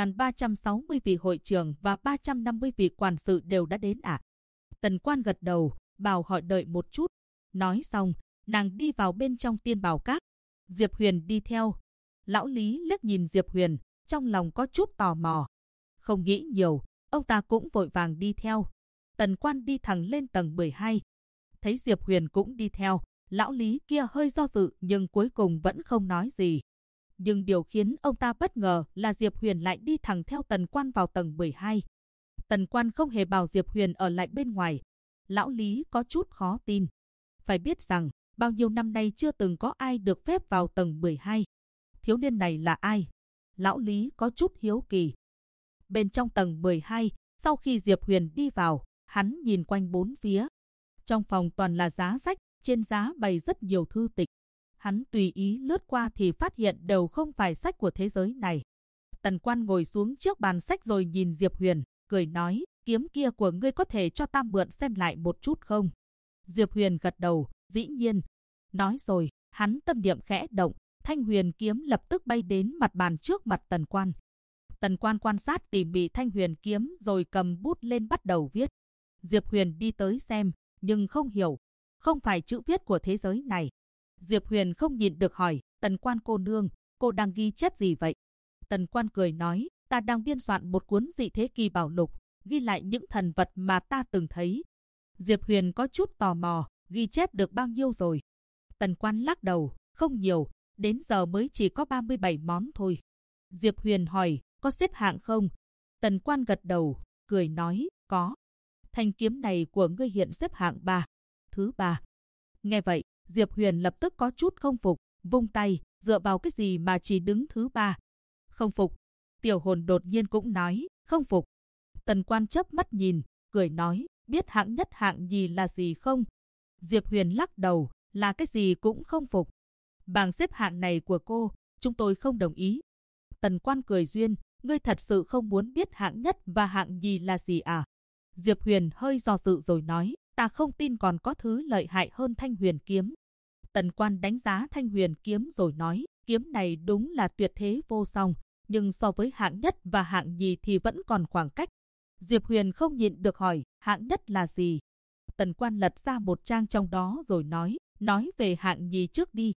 1360 vị hội trưởng và 350 vị quản sự đều đã đến ạ. Tần Quan gật đầu, bảo họ đợi một chút. Nói xong, nàng đi vào bên trong Tiên Bảo Các. Diệp Huyền đi theo. Lão Lý liếc nhìn Diệp Huyền, trong lòng có chút tò mò. Không nghĩ nhiều, ông ta cũng vội vàng đi theo. Tần Quan đi thẳng lên tầng 12. Thấy Diệp Huyền cũng đi theo, lão Lý kia hơi do dự nhưng cuối cùng vẫn không nói gì. Nhưng điều khiến ông ta bất ngờ là Diệp Huyền lại đi thẳng theo Tần Quan vào tầng 12. Tần Quan không hề bảo Diệp Huyền ở lại bên ngoài. Lão Lý có chút khó tin. Phải biết rằng, bao nhiêu năm nay chưa từng có ai được phép vào tầng 12. Thiếu niên này là ai? Lão Lý có chút hiếu kỳ. Bên trong tầng 12, sau khi Diệp Huyền đi vào, hắn nhìn quanh bốn phía. Trong phòng toàn là giá sách, trên giá bày rất nhiều thư tịch. Hắn tùy ý lướt qua thì phát hiện đều không phải sách của thế giới này. Tần Quan ngồi xuống trước bàn sách rồi nhìn Diệp Huyền, cười nói, kiếm kia của ngươi có thể cho ta mượn xem lại một chút không? Diệp Huyền gật đầu, dĩ nhiên. Nói rồi, hắn tâm niệm khẽ động, thanh huyền kiếm lập tức bay đến mặt bàn trước mặt Tần Quan. Tần Quan quan sát tỉ mỉ thanh huyền kiếm rồi cầm bút lên bắt đầu viết. Diệp Huyền đi tới xem, nhưng không hiểu, không phải chữ viết của thế giới này. Diệp Huyền không nhịn được hỏi, Tần Quan cô nương, cô đang ghi chép gì vậy? Tần Quan cười nói, ta đang biên soạn một cuốn dị thế kỳ bảo lục, ghi lại những thần vật mà ta từng thấy. Diệp Huyền có chút tò mò, ghi chép được bao nhiêu rồi? Tần Quan lắc đầu, không nhiều, đến giờ mới chỉ có 37 món thôi. Diệp Huyền hỏi, có xếp hạng không? Tần Quan gật đầu, cười nói, có. Thanh kiếm này của ngươi hiện xếp hạng 3, thứ 3. Nghe vậy, Diệp Huyền lập tức có chút không phục, vung tay, dựa vào cái gì mà chỉ đứng thứ 3? Không phục. Tiểu hồn đột nhiên cũng nói, không phục. Tần Quan chớp mắt nhìn, cười nói, biết hạng nhất hạng nhì là gì không? Diệp Huyền lắc đầu, là cái gì cũng không phục. Bảng xếp hạng này của cô, chúng tôi không đồng ý. Tần Quan cười duyên, ngươi thật sự không muốn biết hạng nhất và hạng nhì là gì à? Diệp Huyền hơi do dự rồi nói, ta không tin còn có thứ lợi hại hơn thanh huyền kiếm. Tần Quan đánh giá thanh huyền kiếm rồi nói, kiếm này đúng là tuyệt thế vô song, nhưng so với hạng nhất và hạng nhì thì vẫn còn khoảng cách. Diệp Huyền không nhịn được hỏi, hạng nhất là gì? Tần Quan lật ra một trang trong đó rồi nói về hạng nhì trước đi.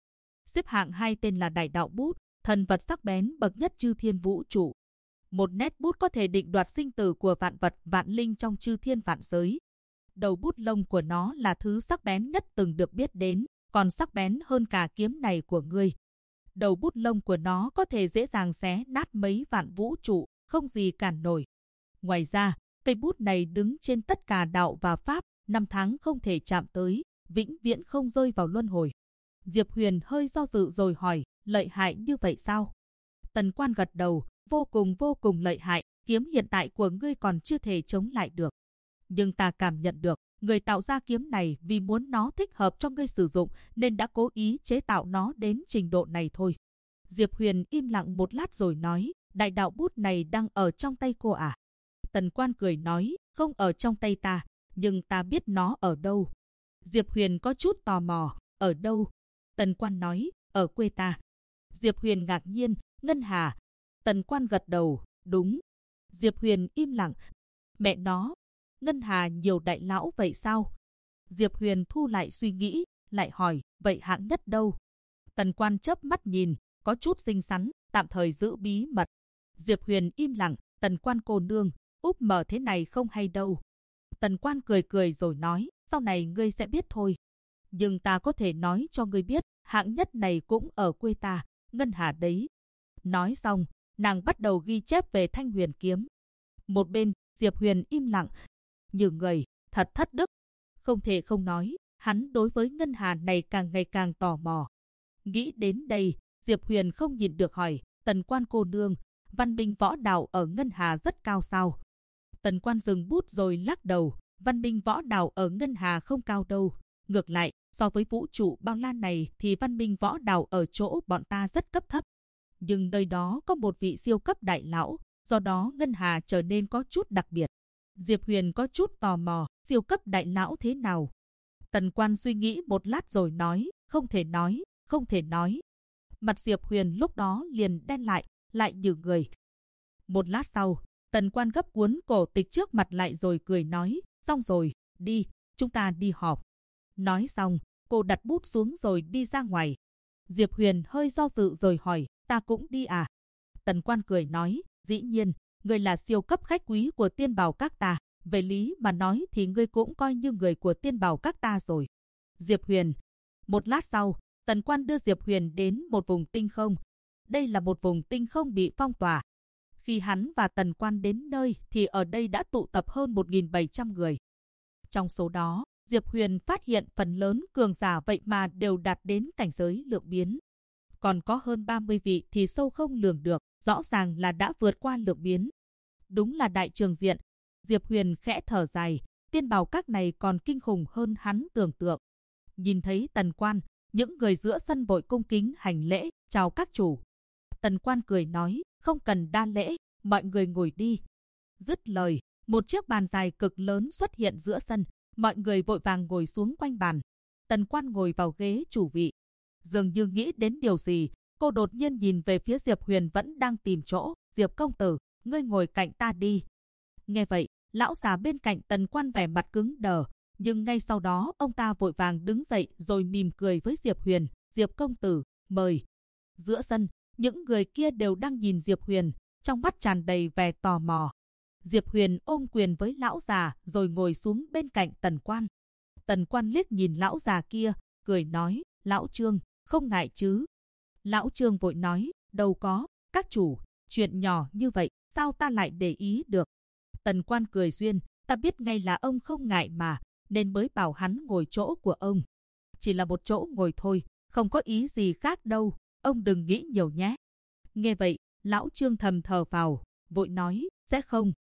xếp hạng 2 tên là Đại Đạo Bút, thần vật sắc bén bậc nhất chư thiên vũ trụ. Một nét bút có thể định đoạt sinh tử của vạn vật vạn linh trong chư thiên vạn giới. Đầu bút lông của nó là thứ sắc bén nhất từng được biết đến, còn sắc bén hơn cả kiếm này của ngươi. Đầu bút lông của nó có thể dễ dàng xé nát mấy vạn vũ trụ, không gì cản nổi. Ngoài ra, cây bút này đứng trên tất cả đạo và pháp, năm tháng không thể chạm tới, vĩnh viễn không rơi vào luân hồi. Diệp Huyền hơi do dự rồi hỏi, lợi hại như vậy sao? Tần Quan gật đầu, vô cùng lợi hại, kiếm hiện tại của ngươi còn chưa thể chống lại được. Nhưng ta cảm nhận được, người tạo ra kiếm này vì muốn nó thích hợp cho ngươi sử dụng nên đã cố ý chế tạo nó đến trình độ này thôi. Diệp Huyền im lặng một lát rồi nói, đại đạo bút này đang ở trong tay cô à? Tần Quan cười nói, không ở trong tay ta, nhưng ta biết nó ở đâu. Diệp Huyền có chút tò mò, ở đâu? Tần Quan nói, ở quê ta. Diệp Huyền ngạc nhiên, Ngân Hà. Tần Quan gật đầu, đúng. Diệp Huyền im lặng, mẹ nó, Ngân Hà nhiều đại lão vậy sao? Diệp Huyền thu lại suy nghĩ, lại hỏi, vậy hạng nhất đâu? Tần Quan chớp mắt nhìn, có chút xinh xắn, tạm thời giữ bí mật. Diệp Huyền im lặng, Tần Quan cô nương, úp mở thế này không hay đâu. Tần Quan cười cười rồi nói, sau này ngươi sẽ biết thôi. Nhưng ta có thể nói cho ngươi biết, hạng nhất này cũng ở quê ta, Ngân Hà đấy. Nói xong, nàng bắt đầu ghi chép về Thanh Huyền kiếm. Một bên, Diệp Huyền im lặng, như người, thật thất đức. Không thể không nói, hắn đối với Ngân Hà này càng ngày càng tò mò. Nghĩ đến đây, Diệp Huyền không nhịn được hỏi, Tần Quan cô nương, văn minh võ đạo ở Ngân Hà rất cao sao? Tần Quan dừng bút rồi lắc đầu, văn minh võ đạo ở Ngân Hà không cao đâu. Ngược lại, so với vũ trụ bao la này thì văn minh võ đạo ở chỗ bọn ta rất cấp thấp. Nhưng nơi đó có một vị siêu cấp đại lão, do đó Ngân Hà trở nên có chút đặc biệt. Diệp Huyền có chút tò mò, siêu cấp đại lão thế nào? Tần Quan suy nghĩ một lát rồi nói, không thể nói, không thể nói. Mặt Diệp Huyền lúc đó liền đen lại như người. Một lát sau, Tần Quan gấp cuốn cổ tịch trước mặt lại rồi cười nói, xong rồi, đi, chúng ta đi họp. Nói xong, cô đặt bút xuống rồi đi ra ngoài. Diệp Huyền hơi do dự rồi hỏi, ta cũng đi à? Tần Quan cười nói, dĩ nhiên, ngươi là siêu cấp khách quý của Tiên Bảo Các ta, về lý mà nói thì ngươi cũng coi như người của Tiên Bảo Các ta rồi. Diệp Huyền. Một lát sau, Tần Quan đưa Diệp Huyền đến một vùng tinh không. Đây là một vùng tinh không bị phong tỏa. Khi hắn và Tần Quan đến nơi thì ở đây đã tụ tập hơn 1.700 người. Trong số đó, Diệp Huyền phát hiện phần lớn cường giả vậy mà đều đạt đến cảnh giới lượng biến. Còn có hơn 30 vị thì sâu không lường được, rõ ràng là đã vượt qua lượng biến. Đúng là đại trường diện. Diệp Huyền khẽ thở dài, Tiên Bảo Các này còn kinh khủng hơn hắn tưởng tượng. Nhìn thấy Tần Quan, những người giữa sân vội cung kính hành lễ, chào các chủ. Tần Quan cười nói, không cần đa lễ, mọi người ngồi đi. Dứt lời, một chiếc bàn dài cực lớn xuất hiện giữa sân, mọi người vội vàng ngồi xuống quanh bàn. Tần Quan ngồi vào ghế chủ vị. Dường như nghĩ đến điều gì, cô đột nhiên nhìn về phía Diệp Huyền vẫn đang tìm chỗ. Diệp công tử, ngươi ngồi cạnh ta đi. Nghe vậy, lão già bên cạnh Tần Quan vẻ mặt cứng đờ, nhưng ngay sau đó ông ta vội vàng đứng dậy rồi mỉm cười với Diệp Huyền. Diệp công tử, mời. Giữa sân, những người kia đều đang nhìn Diệp Huyền, trong mắt tràn đầy vẻ tò mò. Diệp Huyền ôm quyền với lão già rồi ngồi xuống bên cạnh Tần Quan. Tần Quan liếc nhìn lão già kia, cười nói, lão Trương, không ngại chứ? Lão Trương vội nói, đâu có, các chủ, chuyện nhỏ như vậy, sao ta lại để ý được? Tần Quan cười duyên, ta biết ngay là ông không ngại mà, nên mới bảo hắn ngồi chỗ của ông. Chỉ là một chỗ ngồi thôi, không có ý gì khác đâu, ông đừng nghĩ nhiều nhé. Nghe vậy, lão Trương thầm thở phào, vội nói, sẽ không.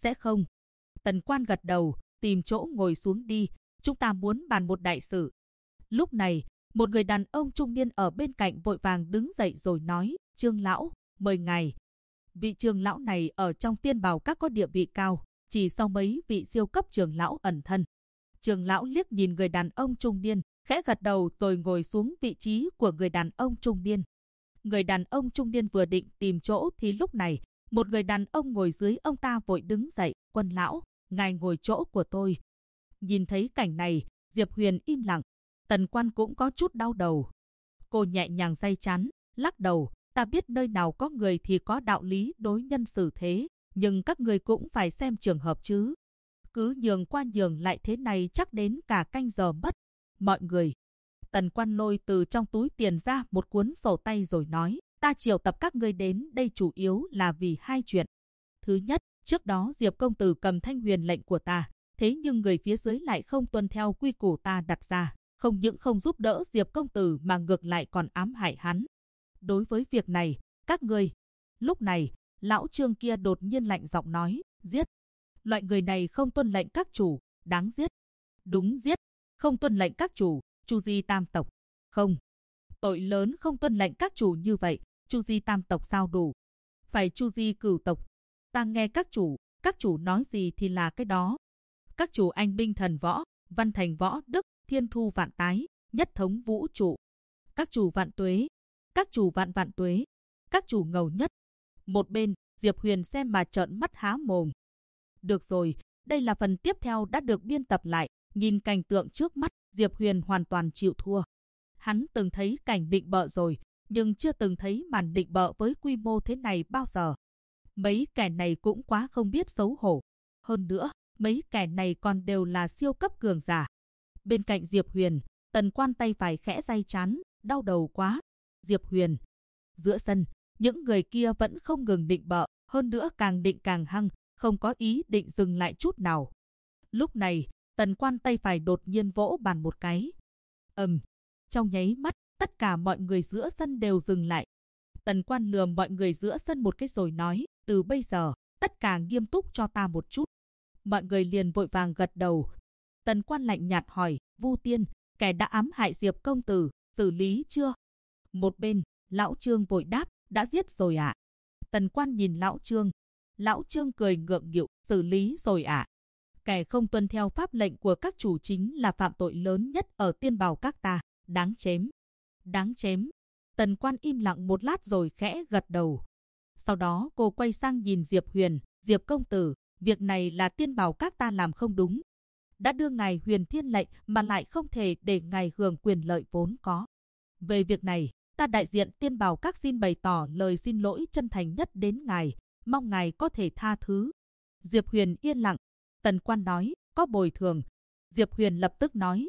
Tần Quan gật đầu, tìm chỗ ngồi xuống đi, chúng ta muốn bàn một đại sự. Lúc này, một người đàn ông trung niên ở bên cạnh vội vàng đứng dậy rồi nói, Trương lão, mời ngài. Vị Trương lão này ở trong Tiên Bảo Các có địa vị cao, chỉ sau mấy vị siêu cấp trưởng lão ẩn thân. Trương lão liếc nhìn người đàn ông trung niên, khẽ gật đầu rồi ngồi xuống vị trí của người đàn ông trung niên. Người đàn ông trung niên vừa định tìm chỗ thì lúc này, một người đàn ông ngồi dưới ông ta vội đứng dậy, Quân lão, ngài ngồi chỗ của tôi. Nhìn thấy cảnh này, Diệp Huyền im lặng, Tần Quan cũng có chút đau đầu. Cô nhẹ nhàng day chán, lắc đầu, ta biết nơi nào có người thì có đạo lý đối nhân xử thế, nhưng các người cũng phải xem trường hợp chứ. Cứ nhường qua nhường lại thế này chắc đến cả canh giờ mất. Mọi người. Tần Quan lôi từ trong túi tiền ra một cuốn sổ tay rồi nói, ta triệu tập các ngươi đến đây chủ yếu là vì hai chuyện. Thứ nhất, trước đó Diệp công tử cầm thanh huyền lệnh của ta, thế nhưng người phía dưới lại không tuân theo quy củ ta đặt ra, không những không giúp đỡ Diệp công tử mà ngược lại còn ám hại hắn. Đối với việc này, các ngươi... Lúc này, lão Trương kia đột nhiên lạnh giọng nói, giết. Loại người này không tuân lệnh các chủ, đáng giết. Đúng giết, không tuân lệnh các chủ, chu di tam tộc. Không. Tội lớn không tuân lệnh các chủ như vậy, chu di tam tộc sao đủ. Phải chu di cửu tộc. Ta nghe các chủ nói gì thì là cái đó. Các chủ anh binh thần võ, văn thành võ đức, thiên thu vạn tái, nhất thống vũ trụ. Các chủ vạn tuế, các chủ vạn vạn tuế, các chủ ngầu nhất. Một bên, Diệp Huyền xem mà trợn mắt há mồm. Được rồi, đây là phần tiếp theo đã được biên tập lại, nhìn cảnh tượng trước mắt, Diệp Huyền hoàn toàn chịu thua. Hắn từng thấy cảnh định bợ rồi, nhưng chưa từng thấy màn định bợ với quy mô thế này bao giờ. Mấy kẻ này cũng quá không biết xấu hổ. Hơn nữa, mấy kẻ này còn đều là siêu cấp cường giả. Bên cạnh Diệp Huyền, Tần Quan tay phải khẽ day chán, đau đầu quá. Diệp Huyền. Giữa sân, những người kia vẫn không ngừng định bợ, hơn nữa càng định càng hăng, không có ý định dừng lại chút nào. Lúc này, Tần Quan tay phải đột nhiên vỗ bàn một cái. Trong nháy mắt, tất cả mọi người giữa sân đều dừng lại. Tần Quan lườm mọi người giữa sân một cái rồi nói, từ bây giờ, tất cả nghiêm túc cho ta một chút. Mọi người liền vội vàng gật đầu. Tần Quan lạnh nhạt hỏi, Vu Tiên, kẻ đã ám hại Diệp công tử, xử lý chưa? Một bên, lão Trương vội đáp, đã giết rồi ạ. Tần Quan nhìn lão Trương. Lão Trương cười ngượng nghịu, xử lý rồi ạ. Kẻ không tuân theo pháp lệnh của các chủ chính là phạm tội lớn nhất ở Tiên Bào các ta, đáng chém. Đáng chém. Tần Quan im lặng một lát rồi khẽ gật đầu. Sau đó cô quay sang nhìn Diệp Huyền, Diệp công tử, việc này là Tiên Bào các ta làm không đúng. Đã đưa ngài Huyền Thiên lệnh mà lại không thể để ngài hưởng quyền lợi vốn có. Về việc này, ta đại diện Tiên Bào các xin bày tỏ lời xin lỗi chân thành nhất đến ngài, mong ngài có thể tha thứ. Diệp Huyền yên lặng. Tần Quan nói, có bồi thường. Diệp Huyền lập tức nói,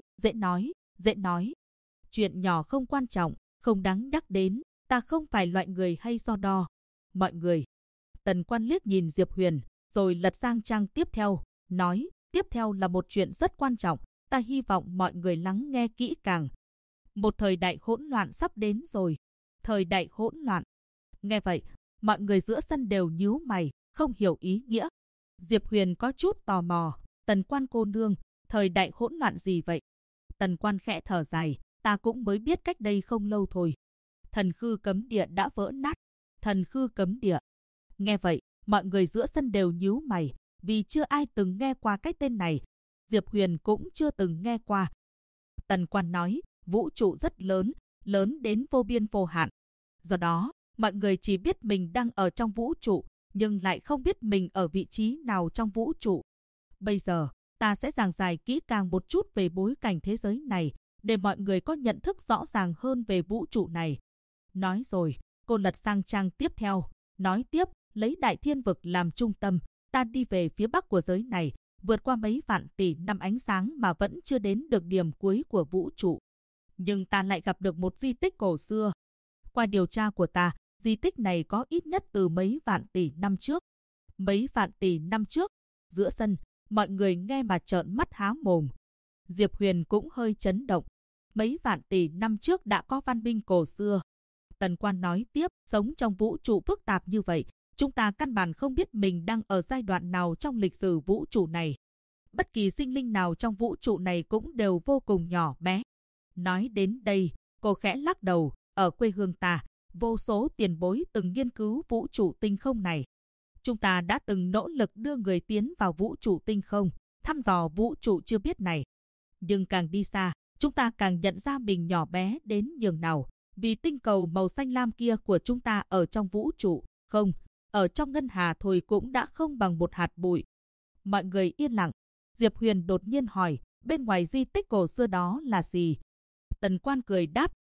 dễ nói. Chuyện nhỏ không quan trọng, không đáng nhắc đến, ta không phải loại người hay so đo. Mọi người. Tần Quan liếc nhìn Diệp Huyền, rồi lật sang trang tiếp theo, nói, tiếp theo là một chuyện rất quan trọng, ta hy vọng mọi người lắng nghe kỹ càng. Một thời đại hỗn loạn sắp đến rồi. Thời đại hỗn loạn. Nghe vậy, mọi người giữa sân đều nhíu mày, không hiểu ý nghĩa. Diệp Huyền có chút tò mò, Tần Quan cô nương, thời đại hỗn loạn gì vậy? Tần Quan khẽ thở dài, ta cũng mới biết cách đây không lâu thôi. Thần Khư Cấm Địa đã vỡ nát. Thần Khư Cấm Địa. Nghe vậy, mọi người giữa sân đều nhíu mày, vì chưa ai từng nghe qua cái tên này. Diệp Huyền cũng chưa từng nghe qua. Tần Quan nói, vũ trụ rất lớn, lớn đến vô biên vô hạn. Do đó, mọi người chỉ biết mình đang ở trong vũ trụ, nhưng lại không biết mình ở vị trí nào trong vũ trụ. Bây giờ, ta sẽ giảng giải kỹ càng một chút về bối cảnh thế giới này, để mọi người có nhận thức rõ ràng hơn về vũ trụ này. Nói rồi, cô lật sang trang tiếp theo, nói tiếp, lấy Đại Thiên Vực làm trung tâm, ta đi về phía bắc của giới này, vượt qua mấy vạn tỷ năm ánh sáng mà vẫn chưa đến được điểm cuối của vũ trụ. Nhưng ta lại gặp được một di tích cổ xưa. Qua điều tra của ta, di tích này có ít nhất từ mấy vạn tỷ năm trước. Mấy vạn tỷ năm trước, giữa sân, mọi người nghe mà trợn mắt há mồm. Diệp Huyền cũng hơi chấn động. Mấy vạn tỷ năm trước đã có văn minh cổ xưa. Tần Quan nói tiếp, sống trong vũ trụ phức tạp như vậy, chúng ta căn bản không biết mình đang ở giai đoạn nào trong lịch sử vũ trụ này. Bất kỳ sinh linh nào trong vũ trụ này cũng đều vô cùng nhỏ bé. Nói đến đây, cô khẽ lắc đầu, ở quê hương ta, vô số tiền bối từng nghiên cứu vũ trụ tinh không này. Chúng ta đã từng nỗ lực đưa người tiến vào vũ trụ tinh không, thăm dò vũ trụ chưa biết này. Nhưng càng đi xa, chúng ta càng nhận ra mình nhỏ bé đến nhường nào, vì tinh cầu màu xanh lam kia của chúng ta ở trong vũ trụ, không, ở trong ngân hà thôi cũng đã không bằng một hạt bụi. Mọi người yên lặng. Diệp Huyền đột nhiên hỏi, bên ngoài di tích cổ xưa đó là gì? Tần Quan cười đáp,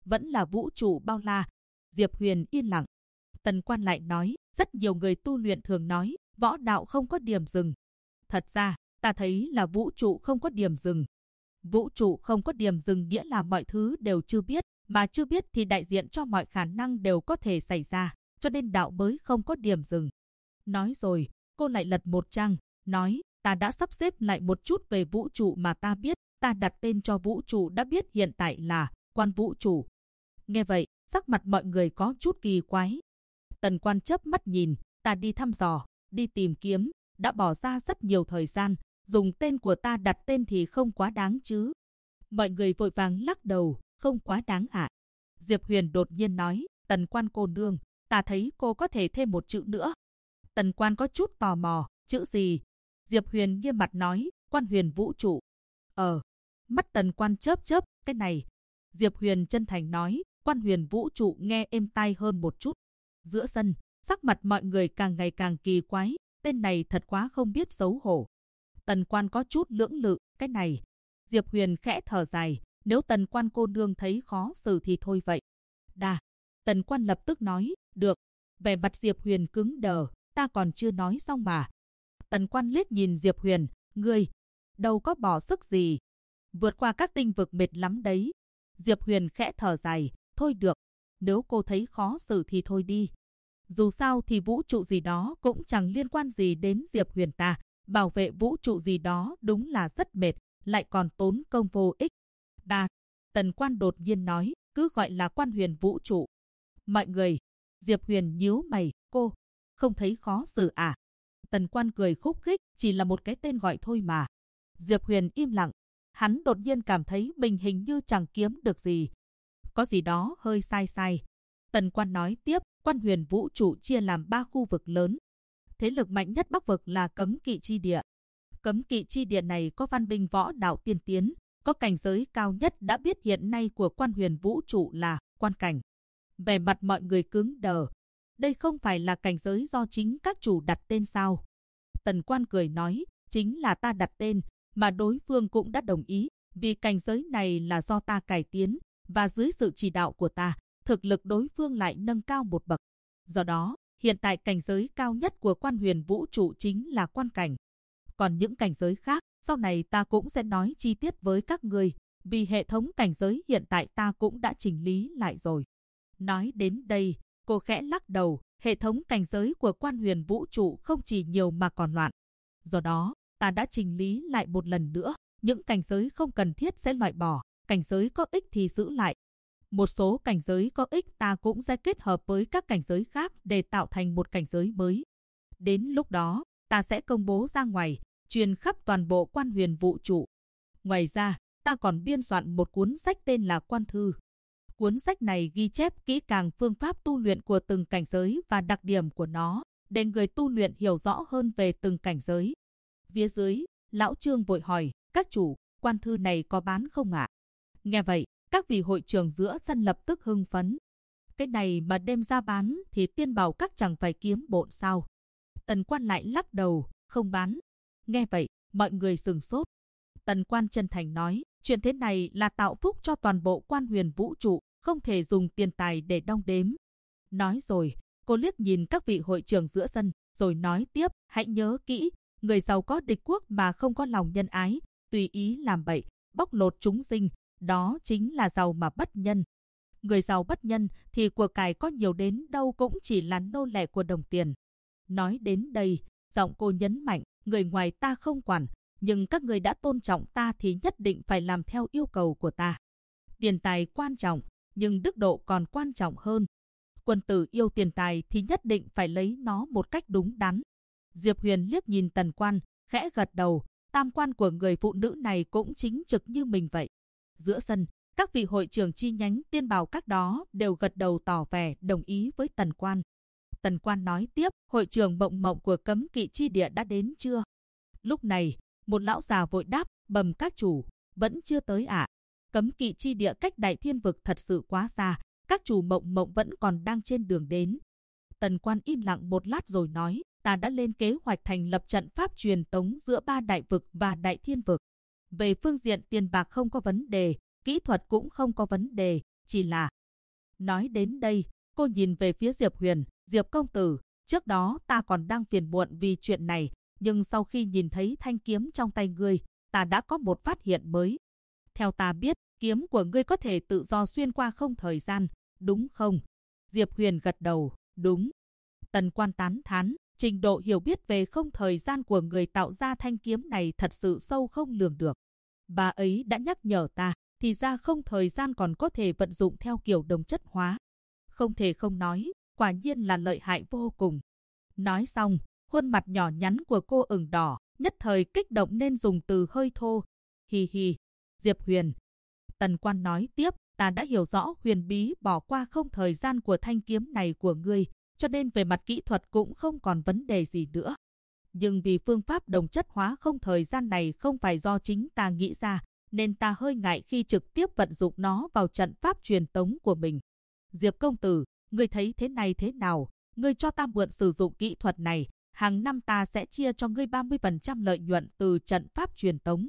vẫn là vũ trụ bao la. Diệp Huyền yên lặng. Tần Quan lại nói, rất nhiều người tu luyện thường nói, võ đạo không có điểm dừng. Thật ra, ta thấy là vũ trụ không có điểm dừng. Vũ trụ không có điểm dừng nghĩa là mọi thứ đều chưa biết, mà chưa biết thì đại diện cho mọi khả năng đều có thể xảy ra, cho nên đạo mới không có điểm dừng. Nói rồi, cô lại lật một trang, nói, ta đã sắp xếp lại một chút về vũ trụ mà ta biết, ta đặt tên cho vũ trụ đã biết hiện tại là Quan Vũ Trụ. Nghe vậy, sắc mặt mọi người có chút kỳ quái. Tần Quan chớp mắt nhìn, ta đi thăm dò, đi tìm kiếm, đã bỏ ra rất nhiều thời gian, dùng tên của ta đặt tên thì không quá đáng chứ. Mọi người vội vàng lắc đầu, không quá đáng ạ. Diệp Huyền đột nhiên nói, Tần Quan cô nương, ta thấy cô có thể thêm một chữ nữa. Tần Quan có chút tò mò, chữ gì? Diệp Huyền nghiêm mặt nói, Quan Huyền Vũ Trụ. Mắt Tần Quan chớp chớp, cái này. Diệp Huyền chân thành nói, Quan Huyền Vũ Trụ nghe êm tai hơn một chút. Giữa sân, sắc mặt mọi người càng ngày càng kỳ quái, tên này thật quá không biết xấu hổ. Tần Quan có chút lưỡng lự, cái này. Diệp Huyền khẽ thở dài, nếu Tần Quan cô nương thấy khó xử thì thôi vậy. Tần Quan lập tức nói, được. Vẻ mặt Diệp Huyền cứng đờ, ta còn chưa nói xong mà. Tần Quan liếc nhìn Diệp Huyền, ngươi, đâu có bỏ sức gì. Vượt qua các tinh vực mệt lắm đấy. Diệp Huyền khẽ thở dài, thôi được. Nếu cô thấy khó xử thì thôi đi. Dù sao thì vũ trụ gì đó cũng chẳng liên quan gì đến Diệp Huyền ta. Bảo vệ vũ trụ gì đó đúng là rất mệt, lại còn tốn công vô ích. Tần Quan đột nhiên nói, cứ gọi là Quan Huyền Vũ Trụ. Mọi người, Diệp Huyền nhíu mày, cô không thấy khó xử à? Tần Quan cười khúc khích, chỉ là một cái tên gọi thôi mà. Diệp Huyền im lặng, hắn đột nhiên cảm thấy mình hình như chẳng kiếm được gì. Có gì đó hơi sai sai. Tần Quan nói tiếp, Quan Huyền Vũ Trụ chia làm 3 khu vực lớn. Thế lực mạnh nhất Bắc vực là Cấm Kỵ Chi Địa. Cấm Kỵ Chi Địa này có văn binh võ đạo tiên tiến, có cảnh giới cao nhất đã biết hiện nay của Quan Huyền Vũ Trụ là Quan Cảnh. Vẻ mặt mọi người cứng đờ. Đây không phải là cảnh giới do chính các chủ đặt tên sao? Tần Quan cười nói, chính là ta đặt tên, mà đối phương cũng đã đồng ý, vì cảnh giới này là do ta cải tiến, và dưới sự chỉ đạo của ta, thực lực đối phương lại nâng cao một bậc. Do đó, hiện tại cảnh giới cao nhất của Quan Huyền Vũ Trụ chính là Quan Cảnh. Còn những cảnh giới khác, sau này ta cũng sẽ nói chi tiết với các người, vì hệ thống cảnh giới hiện tại ta cũng đã chỉnh lý lại rồi. Nói đến đây, cô khẽ lắc đầu, hệ thống cảnh giới của Quan Huyền Vũ Trụ không chỉ nhiều mà còn loạn. Do đó, ta đã chỉnh lý lại một lần nữa, những cảnh giới không cần thiết sẽ loại bỏ, cảnh giới có ích thì giữ lại. Một số cảnh giới có ích ta cũng sẽ kết hợp với các cảnh giới khác để tạo thành một cảnh giới mới. Đến lúc đó, ta sẽ công bố ra ngoài, truyền khắp toàn bộ Quan Huyền Vũ Trụ. Ngoài ra, ta còn biên soạn một cuốn sách tên là Quan Thư. Cuốn sách này ghi chép kỹ càng phương pháp tu luyện của từng cảnh giới và đặc điểm của nó, để người tu luyện hiểu rõ hơn về từng cảnh giới. Phía dưới, Lão Trương vội hỏi, các chủ, Quan Thư này có bán không ạ? Nghe vậy, các vị hội trưởng giữa sân lập tức hưng phấn. Cái này mà đem ra bán thì Tiên Bảo Các chẳng phải kiếm bộn sao? Tần Quan lại lắc đầu, không bán. Nghe vậy, mọi người sửng sốt. Tần Quan chân thành nói, chuyện thế này là tạo phúc cho toàn bộ Quan Huyền Vũ Trụ, không thể dùng tiền tài để đong đếm. Nói rồi, cô liếc nhìn các vị hội trưởng giữa sân, rồi nói tiếp, hãy nhớ kỹ, người giàu có địch quốc mà không có lòng nhân ái, tùy ý làm bậy, bóc lột chúng sinh, đó chính là giàu mà bất nhân. Người giàu bất nhân thì của cải có nhiều đến đâu cũng chỉ là nô lệ của đồng tiền. Nói đến đây, giọng cô nhấn mạnh, người ngoài ta không quản, nhưng các người đã tôn trọng ta thì nhất định phải làm theo yêu cầu của ta. Tiền tài quan trọng, nhưng đức độ còn quan trọng hơn. Quân tử yêu tiền tài thì nhất định phải lấy nó một cách đúng đắn. Diệp Huyền liếc nhìn Tần Quan, khẽ gật đầu, tam quan của người phụ nữ này cũng chính trực như mình vậy. Giữa sân, các vị hội trưởng chi nhánh Tiên Bảo Các đó đều gật đầu tỏ vẻ đồng ý với Tần Quan. Tần Quan nói tiếp, hội trưởng Mộng Mộng của Cấm Kỵ Chi Địa đã đến chưa? Lúc này, một lão già vội đáp, bẩm các chủ, vẫn chưa tới ạ. Cấm Kỵ Chi Địa cách Đại Thiên Vực thật sự quá xa, các chủ Mộng Mộng vẫn còn đang trên đường đến. Tần Quan im lặng một lát rồi nói, ta đã lên kế hoạch thành lập trận pháp truyền tống giữa 3 đại vực và Đại Thiên Vực. Về phương diện tiền bạc không có vấn đề, kỹ thuật cũng không có vấn đề, chỉ là Nói đến đây, cô nhìn về phía Diệp Huyền. Diệp công tử, trước đó ta còn đang phiền muộn vì chuyện này, nhưng sau khi nhìn thấy thanh kiếm trong tay ngươi, ta đã có một phát hiện mới. Theo ta biết, kiếm của ngươi có thể tự do xuyên qua không thời gian, đúng không? Diệp Huyền gật đầu, đúng. Tần Quan tán thán, trình độ hiểu biết về không thời gian của người tạo ra thanh kiếm này thật sự sâu không lường được. Bà ấy đã nhắc nhở ta, thì ra không thời gian còn có thể vận dụng theo kiểu đồng chất hóa. Không thể không nói, quả nhiên là lợi hại vô cùng. Nói xong, khuôn mặt nhỏ nhắn của cô ửng đỏ, nhất thời kích động nên dùng từ hơi thô. Hi hi, Diệp Huyền. Tần Quan nói tiếp, ta đã hiểu rõ huyền bí bỏ qua không thời gian của thanh kiếm này của ngươi, cho nên về mặt kỹ thuật cũng không còn vấn đề gì nữa. Nhưng vì phương pháp đồng chất hóa không thời gian này không phải do chính ta nghĩ ra, nên ta hơi ngại khi trực tiếp vận dụng nó vào trận pháp truyền tống của mình. Diệp công tử, ngươi thấy thế này thế nào? Ngươi cho ta mượn sử dụng kỹ thuật này, hàng năm ta sẽ chia cho ngươi 30% lợi nhuận từ trận pháp truyền tống.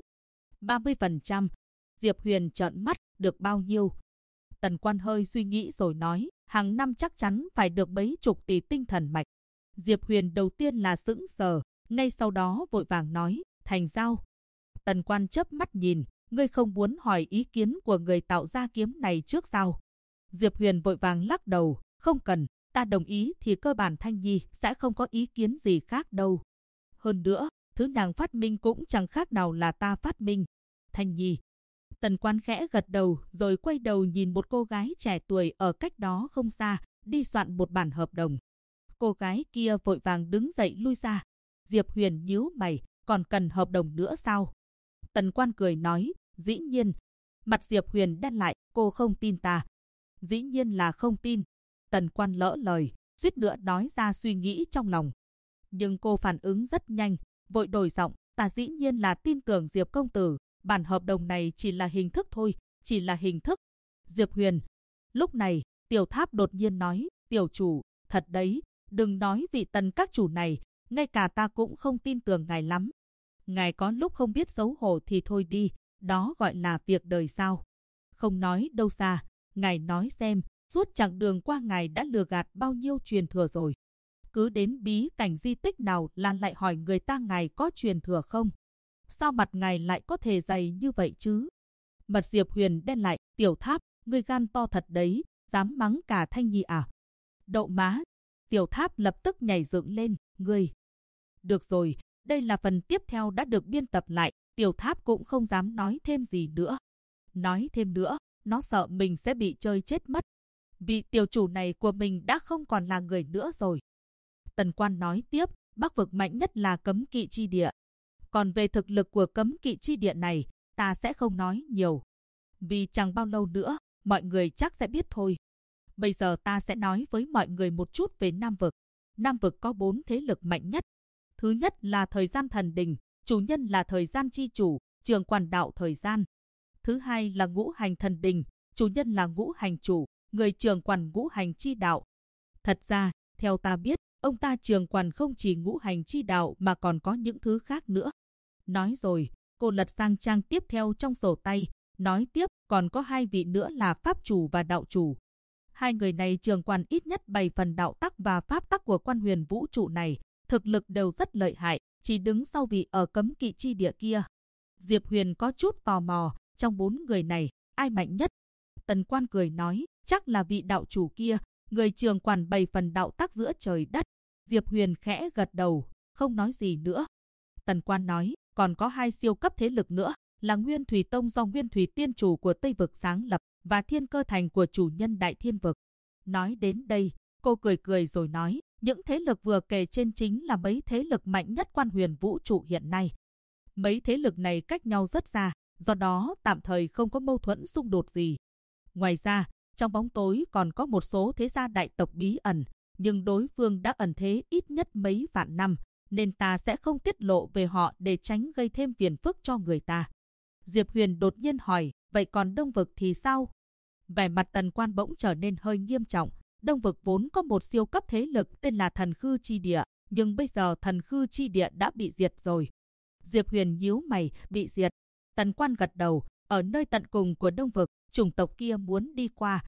30%? Diệp Huyền trợn mắt, được bao nhiêu? Tần Quan hơi suy nghĩ rồi nói, hàng năm chắc chắn phải được mấy chục tỷ tinh thần mạch. Diệp Huyền đầu tiên là sững sờ, ngay sau đó vội vàng nói, thành giao. Tần Quan chớp mắt nhìn, ngươi không muốn hỏi ý kiến của người tạo ra kiếm này trước sao? Diệp Huyền vội vàng lắc đầu, không cần, ta đồng ý thì cơ bản Thanh Nhi sẽ không có ý kiến gì khác đâu. Hơn nữa, thứ nàng phát minh cũng chẳng khác nào là ta phát minh. Thanh Nhi. Tần Quan khẽ gật đầu rồi quay đầu nhìn một cô gái trẻ tuổi ở cách đó không xa, đi soạn một bản hợp đồng. Cô gái kia vội vàng đứng dậy lui ra. Diệp Huyền nhíu mày, còn cần hợp đồng nữa sao? Tần Quan cười nói, dĩ nhiên. Mặt Diệp Huyền đen lại, cô không tin ta. Dĩ nhiên là không tin. Tần Quan lỡ lời, suýt nữa nói ra suy nghĩ trong lòng. Nhưng cô phản ứng rất nhanh, vội đổi giọng, ta dĩ nhiên là tin tưởng Diệp công tử. Bản hợp đồng này chỉ là hình thức thôi, chỉ là hình thức. Diệp Huyền. Lúc này, Tiểu Tháp đột nhiên nói, tiểu chủ, thật đấy, đừng nói vị Tần các chủ này, ngay cả ta cũng không tin tưởng ngài lắm. Ngài có lúc không biết xấu hổ thì thôi đi, đó gọi là việc đời sao. Không nói đâu xa, ngài nói xem, suốt chặng đường qua ngài đã lừa gạt bao nhiêu truyền thừa rồi. Cứ đến bí cảnh di tích nào là lại hỏi người ta ngài có truyền thừa không? Sao mặt ngài lại có thể dày như vậy chứ? Mặt Diệp Huyền đen lại, Tiểu Tháp, ngươi gan to thật đấy, dám mắng cả Thanh Nhi à? Đậu má! Tiểu Tháp lập tức nhảy dựng lên, ngươi. Được rồi, đây là phần tiếp theo đã được biên tập lại, Tiểu Tháp cũng không dám nói thêm gì nữa. Nói thêm nữa, nó sợ mình sẽ bị chơi chết mất. Vị tiểu chủ này của mình đã không còn là người nữa rồi. Tần Quan nói tiếp, Bắc vực mạnh nhất là cấm kỵ chi địa. Còn về thực lực của cấm kỵ chi địa này, ta sẽ không nói nhiều. Vì chẳng bao lâu nữa, mọi người chắc sẽ biết thôi. Bây giờ ta sẽ nói với mọi người một chút về Nam vực. Nam vực có 4 thế lực mạnh nhất. Thứ nhất là thời gian thần đình, chủ nhân là thời gian chi chủ, trường quản đạo thời gian. Thứ hai là ngũ hành thần đình, chủ nhân là ngũ hành chủ, người trường quản ngũ hành chi đạo. Thật ra, theo ta biết, ông ta trường quản không chỉ ngũ hành chi đạo mà còn có những thứ khác nữa. Nói rồi, cô lật sang trang tiếp theo trong sổ tay, nói tiếp còn có 2 vị nữa là pháp chủ và đạo chủ. 2 người này trường quản ít nhất 7 phần đạo tắc và pháp tắc của quan huyền vũ trụ này, thực lực đều rất lợi hại, chỉ đứng sau vị ở cấm kỵ chi địa kia. Diệp Huyền có chút tò mò, trong 4 người này, ai mạnh nhất? Tần Quan cười nói, chắc là vị đạo chủ kia, người trường quản 7 phần đạo tắc giữa trời đất. Diệp Huyền khẽ gật đầu, không nói gì nữa. Tần Quan nói, còn có 2 siêu cấp thế lực nữa, là Nguyên Thủy Tông do Nguyên Thủy Tiên Chủ của Tây Vực sáng lập, và Thiên Cơ Thành của chủ nhân Đại Thiên Vực. Nói đến đây, cô cười cười rồi nói, những thế lực vừa kể trên chính là mấy thế lực mạnh nhất quan huyền vũ trụ hiện nay. Mấy thế lực này cách nhau rất xa, do đó tạm thời không có mâu thuẫn xung đột gì. Ngoài ra, trong bóng tối còn có một số thế gia đại tộc bí ẩn, nhưng đối phương đã ẩn thế ít nhất mấy vạn năm, nên ta sẽ không tiết lộ về họ để tránh gây thêm phiền phức cho người ta. Diệp Huyền đột nhiên hỏi, vậy còn Đông Vực thì sao? Vẻ mặt Tần Quan bỗng trở nên hơi nghiêm trọng. Đông Vực vốn có một siêu cấp thế lực tên là Thần Khư Chi Địa, nhưng bây giờ Thần Khư Chi Địa đã bị diệt rồi. Diệp Huyền nhíu mày, bị diệt. Tần Quan gật đầu, ở nơi tận cùng của Đông Vực, chủng tộc kia muốn đi qua.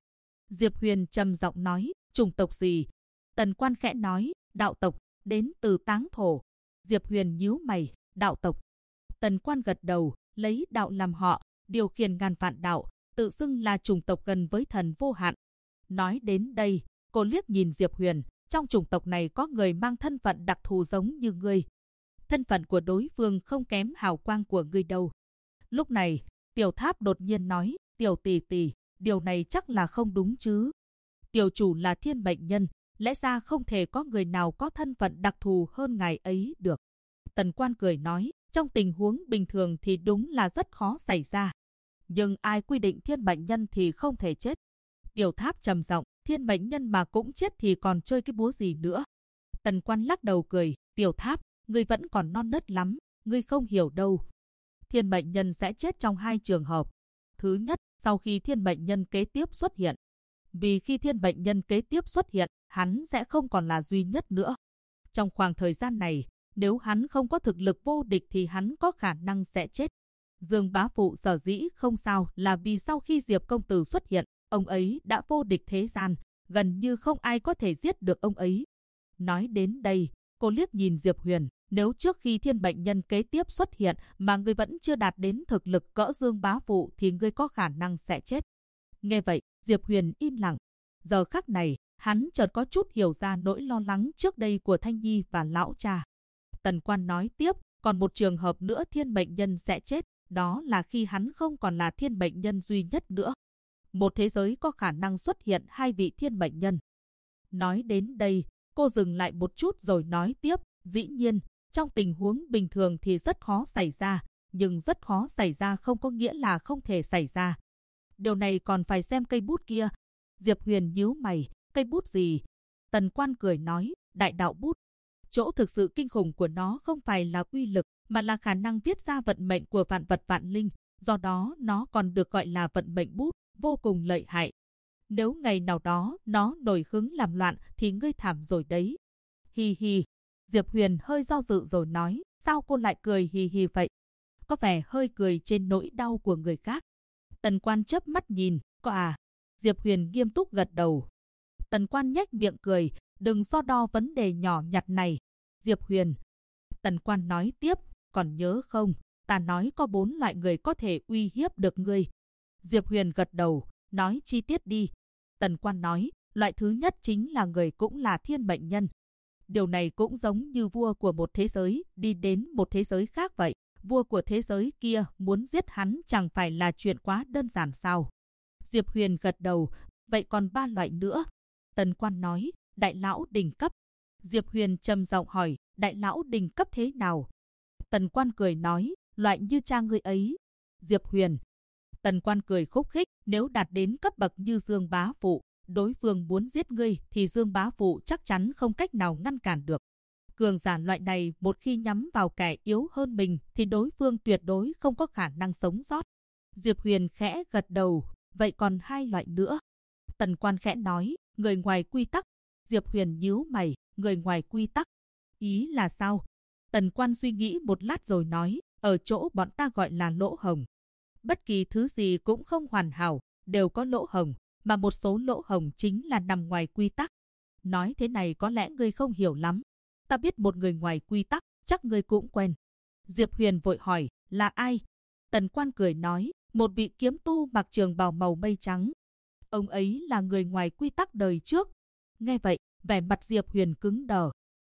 Diệp Huyền trầm giọng nói, chủng tộc gì? Tần Quan khẽ nói, đạo tộc, đến từ Táng Thổ. Diệp Huyền nhíu mày, đạo tộc. Tần Quan gật đầu, lấy đạo làm họ, điều khiển ngàn vạn đạo, tự xưng là chủng tộc gần với thần vô hạn. Nói đến đây, cô liếc nhìn Diệp Huyền, trong chủng tộc này có người mang thân phận đặc thù giống như ngươi. Thân phận của đối phương không kém hào quang của ngươi đâu. Lúc này, Tiểu Tháp đột nhiên nói, Tiểu tỷ tỷ, điều này chắc là không đúng chứ. Tiểu chủ là thiên mệnh nhân, lẽ ra không thể có người nào có thân phận đặc thù hơn ngài ấy được. Tần Quan cười nói, trong tình huống bình thường thì đúng là rất khó xảy ra. Nhưng ai quy định thiên mệnh nhân thì không thể chết. Tiểu Tháp trầm giọng, thiên mệnh nhân mà cũng chết thì còn chơi cái búa gì nữa. Tần Quan lắc đầu cười, Tiểu Tháp, ngươi vẫn còn non nớt lắm, ngươi không hiểu đâu. Thiên mệnh nhân sẽ chết trong hai trường hợp. Thứ nhất, sau khi thiên mệnh nhân kế tiếp xuất hiện. Vì khi thiên mệnh nhân kế tiếp xuất hiện, hắn sẽ không còn là duy nhất nữa. Trong khoảng thời gian này, nếu hắn không có thực lực vô địch thì hắn có khả năng sẽ chết. Dương Bá Phụ sở dĩ không sao là vì sau khi Diệp công tử xuất hiện, ông ấy đã vô địch thế gian, gần như không ai có thể giết được ông ấy. Nói đến đây, cô liếc nhìn Diệp Huyền, nếu trước khi thiên mệnh nhân kế tiếp xuất hiện mà ngươi vẫn chưa đạt đến thực lực cỡ Dương Bá Phụ thì ngươi có khả năng sẽ chết. Nghe vậy, Diệp Huyền im lặng. Giờ khắc này, hắn chợt có chút hiểu ra nỗi lo lắng trước đây của Thanh Nhi và lão cha. Tần Quan nói tiếp, còn một trường hợp nữa thiên mệnh nhân sẽ chết, đó là khi hắn không còn là thiên mệnh nhân duy nhất nữa. Một thế giới có khả năng xuất hiện hai vị thiên mệnh nhân. Nói đến đây, cô dừng lại một chút rồi nói tiếp, dĩ nhiên, trong tình huống bình thường thì rất khó xảy ra, nhưng rất khó xảy ra không có nghĩa là không thể xảy ra. Điều này còn phải xem cây bút kia. Diệp Huyền nhíu mày, cây bút gì? Tần Quan cười nói, đại đạo bút. Chỗ thực sự kinh khủng của nó không phải là uy lực, mà là khả năng viết ra vận mệnh của vạn vật vạn linh, do đó nó còn được gọi là vận mệnh bút, vô cùng lợi hại. Nếu ngày nào đó nó nổi hứng làm loạn thì ngươi thảm rồi đấy. Hi hi. Diệp Huyền hơi do dự rồi nói, sao cô lại cười hi hi vậy? Có vẻ hơi cười trên nỗi đau của người khác. Tần Quan chớp mắt nhìn, có à? Diệp Huyền nghiêm túc gật đầu. Tần Quan nhếch miệng cười, đừng so đo vấn đề nhỏ nhặt này. Diệp Huyền. Tần Quan nói tiếp, còn nhớ không, ta nói có 4 loại người có thể uy hiếp được ngươi. Diệp Huyền gật đầu, nói chi tiết đi. Tần Quan nói, loại thứ nhất chính là người cũng là thiên mệnh nhân. Điều này cũng giống như vua của một thế giới đi đến một thế giới khác vậy. Vua của thế giới kia muốn giết hắn chẳng phải là chuyện quá đơn giản sao? Diệp Huyền gật đầu, vậy còn 3 loại nữa. Tần Quan nói, đại lão đỉnh cấp. Diệp Huyền trầm giọng hỏi, đại lão đỉnh cấp thế nào? Tần Quan cười nói, loại như cha ngươi ấy. Diệp Huyền. Tần Quan cười khúc khích, nếu đạt đến cấp bậc như Dương Bá Phụ, đối phương muốn giết ngươi thì Dương Bá Phụ chắc chắn không cách nào ngăn cản được. Cường giả loại này một khi nhắm vào kẻ yếu hơn mình thì đối phương tuyệt đối không có khả năng sống sót. Diệp Huyền khẽ gật đầu, vậy còn 2 loại nữa. Tần Quan khẽ nói, người ngoài quy tắc. Diệp Huyền nhíu mày, người ngoài quy tắc. Ý là sao? Tần Quan suy nghĩ một lát rồi nói, ở chỗ bọn ta gọi là lỗ hổng. Bất kỳ thứ gì cũng không hoàn hảo, đều có lỗ hổng, mà một số lỗ hổng chính là nằm ngoài quy tắc. Nói thế này có lẽ ngươi không hiểu lắm. Ta biết một người ngoài quy tắc, chắc ngươi cũng quen. Diệp Huyền vội hỏi, là ai? Tần Quan cười nói, một vị kiếm tu mặc trường bào màu mây trắng. Ông ấy là người ngoài quy tắc đời trước. Nghe vậy, vẻ mặt Diệp Huyền cứng đờ.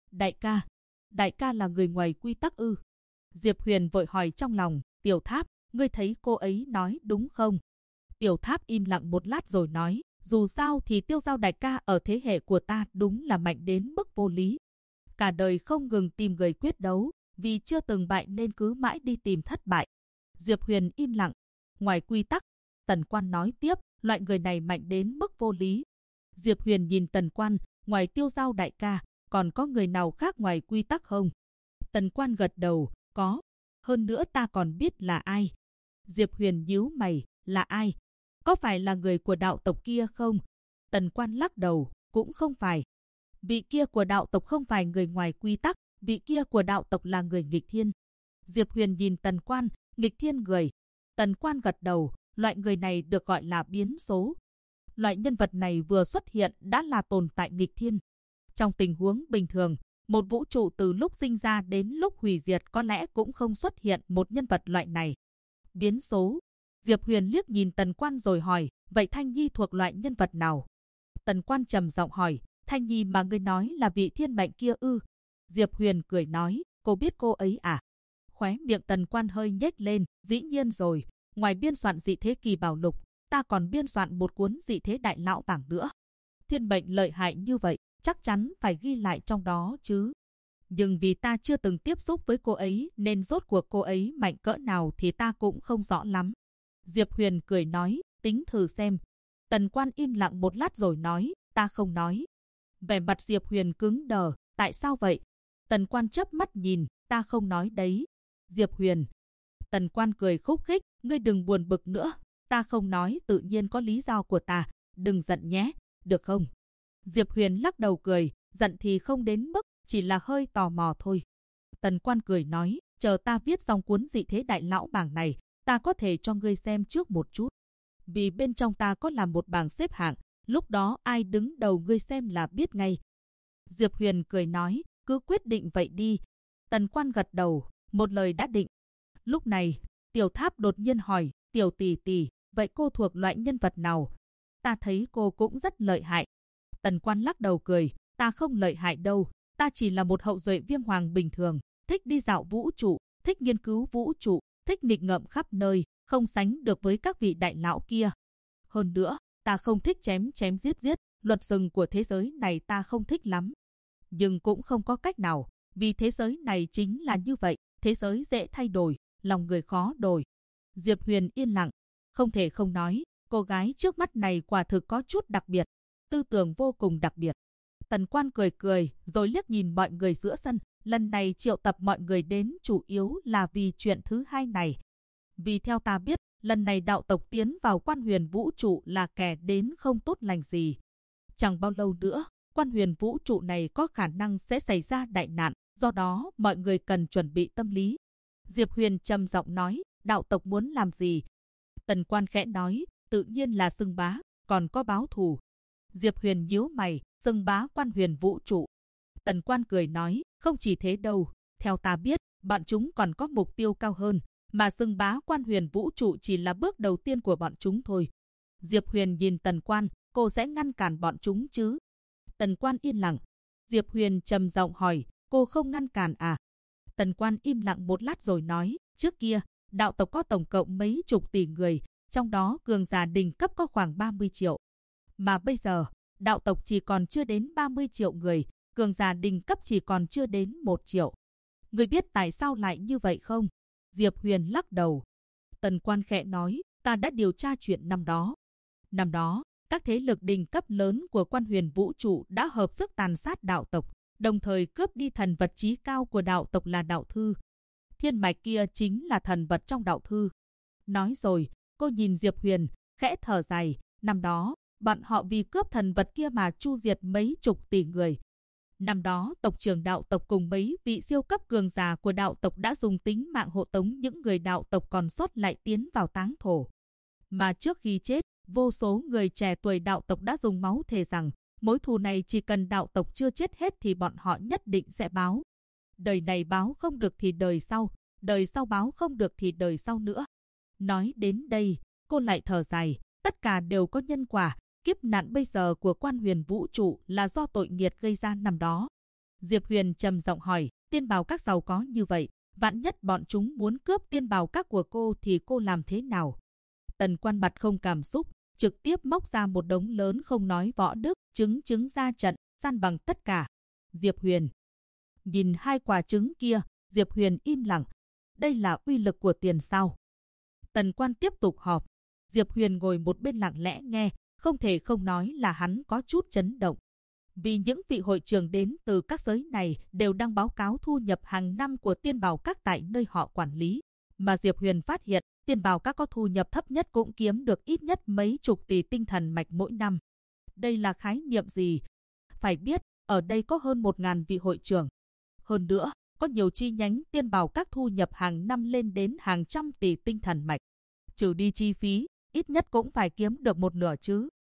Đại ca là người ngoài quy tắc ư? Diệp Huyền vội hỏi trong lòng, Tiểu Tháp, ngươi thấy cô ấy nói đúng không? Tiểu Tháp im lặng một lát rồi nói, dù sao thì Tiêu Giao đại ca ở thế hệ của ta đúng là mạnh đến mức vô lý. Cả đời không ngừng tìm người quyết đấu, vì chưa từng bại nên cứ mãi đi tìm thất bại. Diệp Huyền im lặng. Ngoài quy tắc, Tần Quan nói tiếp, loại người này mạnh đến mức vô lý. Diệp Huyền nhìn Tần Quan, ngoài Tiêu Giao đại ca, còn có người nào khác ngoài quy tắc không? Tần Quan gật đầu, có. Hơn nữa ta còn biết là ai. Diệp Huyền nhíu mày, là ai? Có phải là người của đạo tộc kia không? Tần Quan lắc đầu, cũng không phải. Vị kia của đạo tộc không phải người ngoài quy tắc, vị kia của đạo tộc là người nghịch thiên. Diệp Huyền nhìn Tần Quan, nghịch thiên người. Tần Quan gật đầu, loại người này được gọi là biến số. Loại nhân vật này vừa xuất hiện đã là tồn tại nghịch thiên. Trong tình huống bình thường, một vũ trụ từ lúc sinh ra đến lúc hủy diệt có lẽ cũng không xuất hiện một nhân vật loại này. Biến số. Diệp Huyền liếc nhìn Tần Quan rồi hỏi, vậy Thanh Nhi thuộc loại nhân vật nào? Tần Quan trầm giọng hỏi, Thanh Nhi mà ngươi nói là vị thiên mệnh kia ư? Diệp Huyền cười nói, cô biết cô ấy à? Khóe miệng Tần Quan hơi nhếch lên, dĩ nhiên rồi, ngoài biên soạn dị thế kỳ bảo lục, ta còn biên soạn một cuốn dị thế đại lão bảng nữa. Thiên mệnh lợi hại như vậy, chắc chắn phải ghi lại trong đó chứ. Nhưng vì ta chưa từng tiếp xúc với cô ấy nên rốt cuộc cô ấy mạnh cỡ nào thì ta cũng không rõ lắm. Diệp Huyền cười nói, tính thử xem. Tần Quan im lặng một lát rồi nói, ta không nói. Vẻ mặt Diệp Huyền cứng đờ, tại sao vậy? Tần Quan chớp mắt nhìn, ta không nói đấy. Diệp Huyền. Tần Quan cười khúc khích, ngươi đừng buồn bực nữa. Ta không nói tự nhiên có lý do của ta, đừng giận nhé, được không? Diệp Huyền lắc đầu cười, giận thì không đến mức, chỉ là hơi tò mò thôi. Tần Quan cười nói, chờ ta viết xong cuốn dị thế đại lão bảng này, ta có thể cho ngươi xem trước một chút. Vì bên trong ta có làm một bảng xếp hạng, lúc đó ai đứng đầu ngươi xem là biết ngay. Diệp Huyền cười nói, cứ quyết định vậy đi. Tần Quan gật đầu, một lời đã định. Lúc này, Tiểu Tháp đột nhiên hỏi, Tiểu tỷ tỷ, vậy cô thuộc loại nhân vật nào? Ta thấy cô cũng rất lợi hại. Tần Quan lắc đầu cười, ta không lợi hại đâu, ta chỉ là một hậu duệ Viêm Hoàng bình thường, thích đi dạo vũ trụ, thích nghiên cứu vũ trụ, thích nghịch ngợm khắp nơi, không sánh được với các vị đại lão kia. Hơn nữa, ta không thích chém chém giết giết, luật rừng của thế giới này ta không thích lắm. Nhưng cũng không có cách nào, vì thế giới này chính là như vậy, thế giới dễ thay đổi, lòng người khó đổi. Diệp Huyền yên lặng, không thể không nói, cô gái trước mắt này quả thực có chút đặc biệt, tư tưởng vô cùng đặc biệt. Tần Quan cười cười, rồi liếc nhìn mọi người giữa sân, lần này triệu tập mọi người đến chủ yếu là vì chuyện thứ hai này. Vì theo ta biết, lần này đạo tộc tiến vào Quan Huyền vũ trụ là kẻ đến không tốt lành gì. Chẳng bao lâu nữa, Quan Huyền vũ trụ này có khả năng sẽ xảy ra đại nạn, do đó mọi người cần chuẩn bị tâm lý. Diệp Huyền trầm giọng nói, đạo tộc muốn làm gì? Tần Quan khẽ nói, tự nhiên là xưng bá, còn có báo thù. Diệp Huyền nhíu mày, xưng bá Quan Huyền vũ trụ. Tần Quan cười nói, không chỉ thế đâu, theo ta biết, bọn chúng còn có mục tiêu cao hơn, mà xưng bá Quan Huyền vũ trụ chỉ là bước đầu tiên của bọn chúng thôi. Diệp Huyền nhìn Tần Quan, cô sẽ ngăn cản bọn chúng chứ? Tần Quan yên lặng. Diệp Huyền trầm giọng hỏi, cô không ngăn cản à? Tần Quan im lặng một lát rồi nói, trước kia, đạo tộc có tổng cộng mấy chục tỷ người, trong đó cường giả đỉnh cấp có khoảng 30 triệu. Mà bây giờ, đạo tộc chỉ còn chưa đến 30 triệu người, cường giả đỉnh cấp chỉ còn chưa đến 1 triệu. Người biết tại sao lại như vậy không? Diệp Huyền lắc đầu. Tần Quan khẽ nói, ta đã điều tra chuyện năm đó. Năm đó, các thế lực đỉnh cấp lớn của Quan Huyền vũ trụ đã hợp sức tàn sát đạo tộc, đồng thời cướp đi thần vật chí cao của đạo tộc là đạo thư. Thiên mạch kia chính là thần vật trong đạo thư. Nói rồi, cô nhìn Diệp Huyền, khẽ thở dài, năm đó, bọn họ vì cướp thần vật kia mà chu diệt mấy chục tỷ người. Năm đó, tộc trưởng đạo tộc cùng mấy vị siêu cấp cường giả của đạo tộc đã dùng tính mạng hộ tống những người đạo tộc còn sót lại tiến vào táng thổ. Mà trước khi chết, vô số người trẻ tuổi đạo tộc đã dùng máu thề rằng, mối thù này chỉ cần đạo tộc chưa chết hết thì bọn họ nhất định sẽ báo. Đời này báo không được thì đời sau báo không được thì đời sau nữa. Nói đến đây, cô lại thở dài, tất cả đều có nhân quả, kiếp nạn bây giờ của Quan Huyền vũ trụ là do tội nghiệt gây ra năm đó. Diệp Huyền trầm giọng hỏi, tiên bào các giàu có như vậy, vạn nhất bọn chúng muốn cướp tiên bào các của cô thì cô làm thế nào? Tần Quan mặt không cảm xúc, trực tiếp móc ra một đống lớn không nói võ đức, trứng ra trận, san bằng tất cả. Diệp Huyền nhìn hai quả trứng kia, Diệp Huyền im lặng. Đây là uy lực của tiền sao? Tần Quan tiếp tục họp. Diệp Huyền ngồi một bên lặng lẽ nghe, không thể không nói là hắn có chút chấn động. Vì những vị hội trưởng đến từ các giới này đều đang báo cáo thu nhập hàng năm của tiên bào các tại nơi họ quản lý. Mà Diệp Huyền phát hiện, tiên bào các có thu nhập thấp nhất cũng kiếm được ít nhất mấy chục tỷ tinh thần mạch mỗi năm. Đây là khái niệm gì? Phải biết, ở đây có hơn 1.000 vị hội trưởng. Hơn nữa, có nhiều chi nhánh tiên bào các thu nhập hàng năm lên đến hàng trăm tỷ tinh thần mạch. Trừ đi chi phí, ít nhất cũng phải kiếm được một nửa chứ.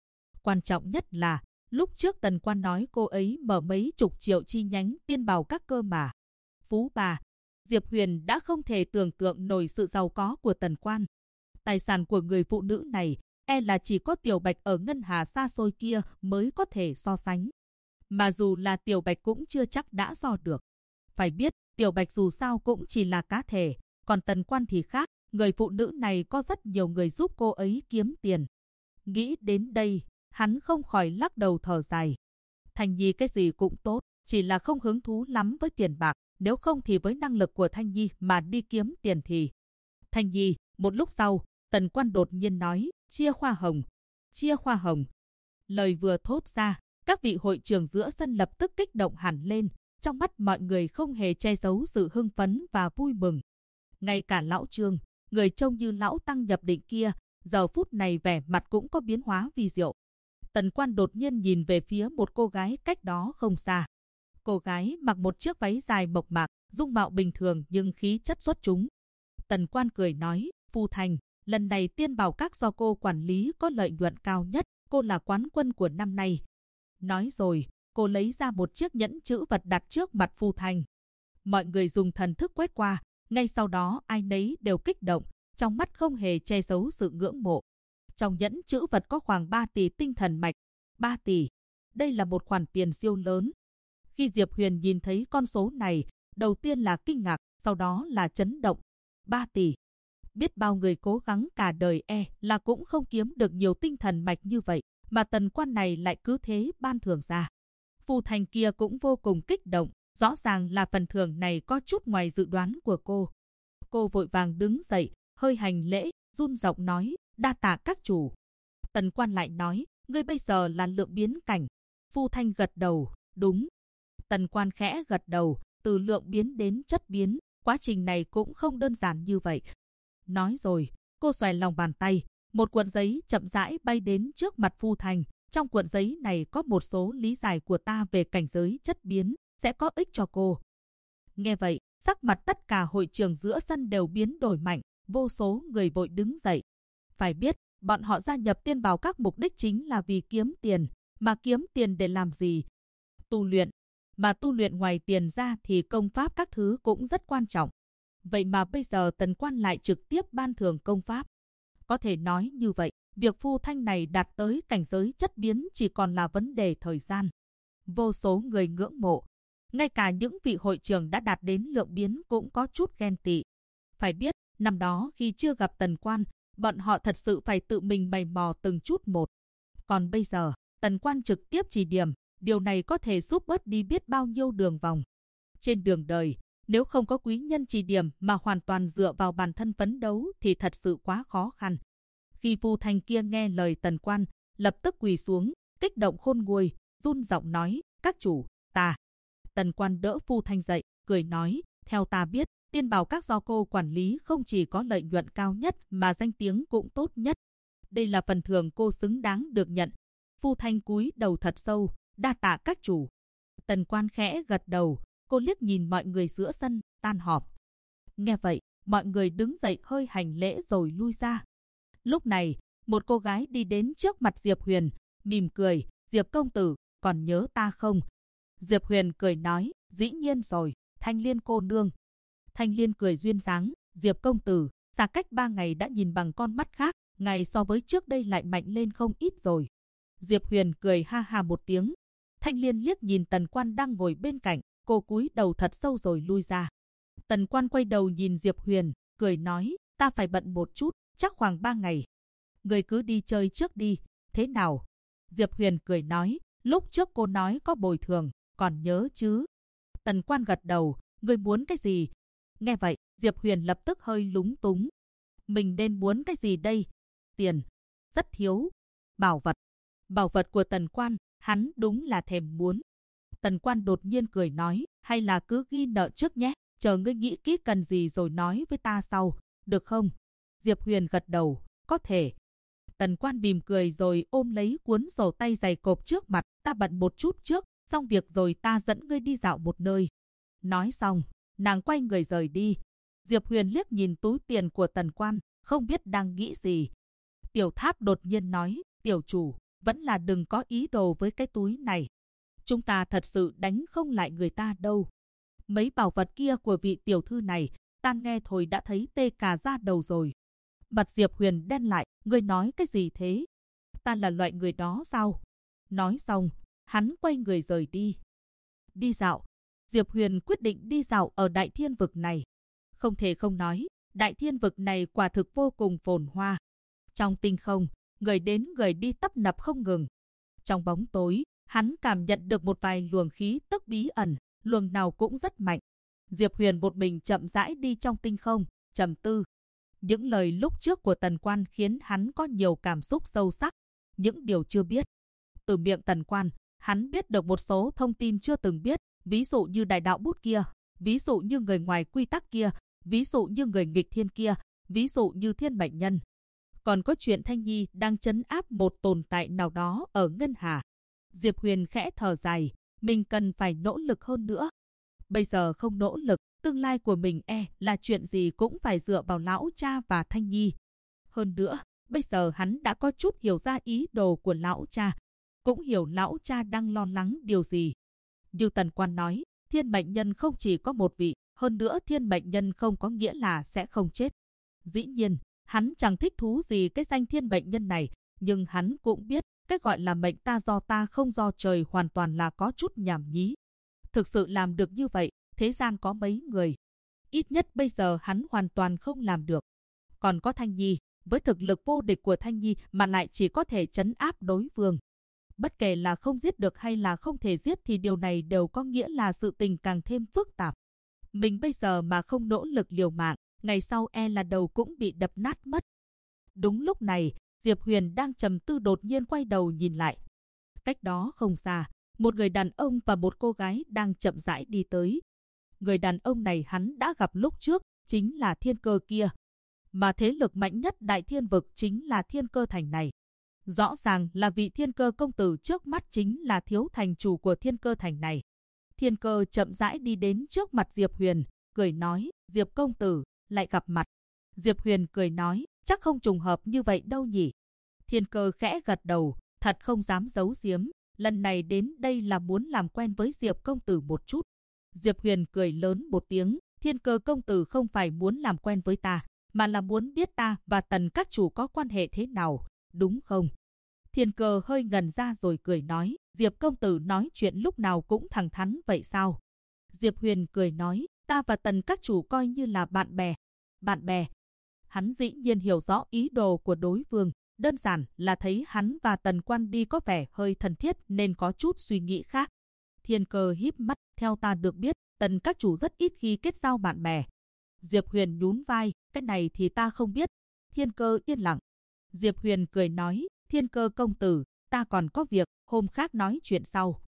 Quan trọng nhất là, lúc trước Tần Quan nói cô ấy mở mấy chục triệu chi nhánh Tiên Bảo Các cơ mà. Phú bà, Diệp Huyền đã không thể tưởng tượng nổi sự giàu có của Tần Quan. Tài sản của người phụ nữ này, e là chỉ có Tiểu Bạch ở ngân hà xa xôi kia mới có thể so sánh. Mà dù là Tiểu Bạch cũng chưa chắc đã so được. Phải biết, Tiểu Bạch dù sao cũng chỉ là cá thể, còn Tần Quan thì khác, người phụ nữ này có rất nhiều người giúp cô ấy kiếm tiền. Nghĩ đến đây, hắn không khỏi lắc đầu thở dài. Thanh Nhi cái gì cũng tốt, chỉ là không hứng thú lắm với tiền bạc, nếu không thì với năng lực của Thanh Nhi mà đi kiếm tiền thì. Thanh Nhi, một lúc sau, Tần Quan đột nhiên nói, chia hoa hồng, chia hoa hồng. Lời vừa thốt ra, các vị hội trưởng giữa sân lập tức kích động hẳn lên, trong mắt mọi người không hề che giấu sự hưng phấn và vui mừng. Ngay cả lão Trương, người trông như lão tăng nhập định kia, giờ phút này vẻ mặt cũng có biến hóa vi diệu. Tần Quan đột nhiên nhìn về phía một cô gái cách đó không xa. Cô gái mặc một chiếc váy dài mộc mạc, dung mạo bình thường nhưng khí chất xuất chúng. Tần Quan cười nói, Phu Thành, lần này Tiên Bảo Các do cô quản lý có lợi nhuận cao nhất, cô là quán quân của năm nay. Nói rồi, cô lấy ra một chiếc nhẫn chữ vật đặt trước mặt Phu Thành. Mọi người dùng thần thức quét qua, ngay sau đó ai nấy đều kích động, trong mắt không hề che giấu sự ngưỡng mộ. Trong nhẫn chữ vật có khoảng 3 tỷ tinh thần mạch. 3 tỷ, đây là một khoản tiền siêu lớn. Khi Diệp Huyền nhìn thấy con số này, đầu tiên là kinh ngạc, sau đó là chấn động. 3 tỷ. Biết bao người cố gắng cả đời là cũng không kiếm được nhiều tinh thần mạch như vậy, mà Tần Quan này lại cứ thế ban thưởng ra. Phu Thành kia cũng vô cùng kích động, rõ ràng là phần thưởng này có chút ngoài dự đoán của cô. Cô vội vàng đứng dậy, hơi hành lễ, run giọng nói, đa tạ các chủ. Tần Quan lại nói, ngươi bây giờ là lượng biến cảnh. Phu Thanh gật đầu, đúng. Tần Quan khẽ gật đầu, từ lượng biến đến chất biến, quá trình này cũng không đơn giản như vậy. Nói rồi, cô xoay lòng bàn tay, một cuộn giấy chậm rãi bay đến trước mặt Phu Thanh. Trong cuộn giấy này có một số lý giải của ta về cảnh giới chất biến, sẽ có ích cho cô. Nghe vậy, sắc mặt tất cả hội trường giữa sân đều biến đổi mạnh, vô số người vội đứng dậy. Phải biết, bọn họ gia nhập Tiên Bảo Các mục đích chính là vì kiếm tiền, mà kiếm tiền để làm gì? Tu luyện. Mà tu luyện ngoài tiền ra thì công pháp các thứ cũng rất quan trọng. Vậy mà bây giờ Tần Quan lại trực tiếp ban thưởng công pháp. Có thể nói như vậy, việc Phu Thanh này đạt tới cảnh giới chất biến chỉ còn là vấn đề thời gian. Vô số người ngưỡng mộ. Ngay cả những vị hội trưởng đã đạt đến lượng biến cũng có chút ghen tị. Phải biết, năm đó khi chưa gặp Tần Quan, bọn họ thật sự phải tự mình mày mò từng chút một. Còn bây giờ, Tần Quan trực tiếp chỉ điểm, điều này có thể giúp bớt đi biết bao nhiêu đường vòng. Trên đường đời, nếu không có quý nhân chỉ điểm mà hoàn toàn dựa vào bản thân phấn đấu thì thật sự quá khó khăn. Khi Phu Thanh kia nghe lời Tần Quan, lập tức quỳ xuống, kích động khôn nguôi, run giọng nói, các chủ, ta. Tần Quan đỡ Phu Thanh dậy, cười nói, theo ta biết, Tiên Bảo Các do cô quản lý không chỉ có lợi nhuận cao nhất mà danh tiếng cũng tốt nhất. Đây là phần thưởng cô xứng đáng được nhận. Phu Thanh cúi đầu thật sâu, đa tạ các chủ. Tần Quan khẽ gật đầu, cô liếc nhìn mọi người giữa sân, tan họp. Nghe vậy, mọi người đứng dậy hơi hành lễ rồi lui ra. Lúc này, một cô gái đi đến trước mặt Diệp Huyền, mỉm cười, Diệp công tử, còn nhớ ta không? Diệp Huyền cười nói, dĩ nhiên rồi, Thanh Liên cô nương. Thanh Liên cười duyên dáng, Diệp công tử, xa cách 3 ngày đã nhìn bằng con mắt khác, ngày so với trước đây lại mạnh lên không ít rồi. Diệp Huyền cười ha ha một tiếng. Thanh Liên liếc nhìn Tần Quan đang ngồi bên cạnh, cô cúi đầu thật sâu rồi lui ra. Tần Quan quay đầu nhìn Diệp Huyền, cười nói, ta phải bận một chút, chắc khoảng 3 ngày. Người cứ đi chơi trước đi, thế nào? Diệp Huyền cười nói, lúc trước cô nói có bồi thường, còn nhớ chứ? Tần Quan gật đầu, người muốn cái gì? Nghe vậy, Diệp Huyền lập tức hơi lúng túng. Mình nên muốn cái gì đây? Tiền. Rất thiếu. Bảo vật. Bảo vật của Tần Quan, hắn đúng là thèm muốn. Tần Quan đột nhiên cười nói, hay là cứ ghi nợ trước nhé, chờ ngươi nghĩ kỹ cần gì rồi nói với ta sau, được không? Diệp Huyền gật đầu, có thể. Tần Quan mỉm cười rồi ôm lấy cuốn sổ tay dày cộp trước mặt, ta bận một chút trước, xong việc rồi ta dẫn ngươi đi dạo một nơi. Nói xong, nàng quay người rời đi. Diệp Huyền liếc nhìn túi tiền của Tần Quan, không biết đang nghĩ gì. Tiểu Tháp đột nhiên nói, tiểu chủ, vẫn là đừng có ý đồ với cái túi này. Chúng ta thật sự đánh không lại người ta đâu. Mấy bảo vật kia của vị tiểu thư này, ta nghe thôi đã thấy tê cả da đầu rồi. Mặt Diệp Huyền đen lại, ngươi nói cái gì thế? Ta là loại người đó sao? Nói xong, hắn quay người rời đi. Đi dạo. Diệp Huyền quyết định đi dạo ở Đại Thiên Vực này. Không thể không nói, Đại Thiên Vực này quả thực vô cùng phồn hoa. Trong tinh không, người đến người đi tấp nập không ngừng. Trong bóng tối, hắn cảm nhận được một vài luồng khí tức bí ẩn, luồng nào cũng rất mạnh. Diệp Huyền một mình chậm rãi đi trong tinh không, trầm tư. Những lời lúc trước của Tần Quan khiến hắn có nhiều cảm xúc sâu sắc. Những điều chưa biết. Từ miệng Tần Quan, hắn biết được một số thông tin chưa từng biết, ví dụ như đại đạo bút kia, ví dụ như người ngoài quy tắc kia, ví dụ như người nghịch thiên kia, ví dụ như thiên mệnh nhân. Còn có chuyện Thanh Nhi đang trấn áp một tồn tại nào đó ở Ngân Hà. Diệp Huyền khẽ thở dài, mình cần phải nỗ lực hơn nữa. Bây giờ không nỗ lực, tương lai của mình là chuyện gì cũng phải dựa vào lão cha và Thanh Nhi. Hơn nữa, bây giờ hắn đã có chút hiểu ra ý đồ của lão cha, cũng hiểu lão cha đang lo lắng điều gì. Như Tần Quan nói, thiên mệnh nhân không chỉ có một vị, hơn nữa thiên mệnh nhân không có nghĩa là sẽ không chết. Dĩ nhiên, hắn chẳng thích thú gì cái danh thiên mệnh nhân này, nhưng hắn cũng biết, cái gọi là mệnh ta do ta không do trời hoàn toàn là có chút nhảm nhí. Thực sự làm được như vậy, thế gian có mấy người. Ít nhất bây giờ hắn hoàn toàn không làm được. Còn có Thanh Nhi, với thực lực vô địch của Thanh Nhi mà lại chỉ có thể trấn áp đối phương. Bất kể là không giết được hay là không thể giết thì điều này đều có nghĩa là sự tình càng thêm phức tạp. Mình bây giờ mà không nỗ lực liều mạng, ngày sau là đầu cũng bị đập nát mất. Đúng lúc này, Diệp Huyền đang trầm tư đột nhiên quay đầu nhìn lại. Cách đó không xa, một người đàn ông và một cô gái đang chậm rãi đi tới. Người đàn ông này hắn đã gặp lúc trước, chính là Thiên Cơ kia. Mà thế lực mạnh nhất Đại Thiên Vực chính là Thiên Cơ Thành này. Rõ ràng là vị Thiên Cơ công tử trước mắt chính là thiếu thành chủ của Thiên Cơ Thành này. Thiên Cơ chậm rãi đi đến trước mặt Diệp Huyền, cười nói, Diệp công tử, lại gặp mặt. Diệp Huyền cười nói, chắc không trùng hợp như vậy đâu nhỉ. Thiên Cơ khẽ gật đầu, thật không dám giấu giếm, lần này đến đây là muốn làm quen với Diệp công tử một chút. Diệp Huyền cười lớn một tiếng, Thiên Cơ công tử không phải muốn làm quen với ta, mà là muốn biết ta và Tần các chủ có quan hệ thế nào, đúng không? Thiên Cơ hơi ngần ra rồi cười nói, Diệp công tử nói chuyện lúc nào cũng thẳng thắn vậy sao? Diệp Huyền cười nói, ta và Tần các chủ coi như là bạn bè. Bạn bè. Hắn dĩ nhiên hiểu rõ ý đồ của đối phương, đơn giản là thấy hắn và Tần Quan đi có vẻ hơi thân thiết nên có chút suy nghĩ khác. Thiên Cơ híp mắt, theo ta được biết, Tần các chủ rất ít khi kết giao bạn bè. Diệp Huyền nhún vai, cái này thì ta không biết. Thiên Cơ yên lặng. Diệp Huyền cười nói, Thiên Cơ công tử, ta còn có việc, hôm khác nói chuyện sau.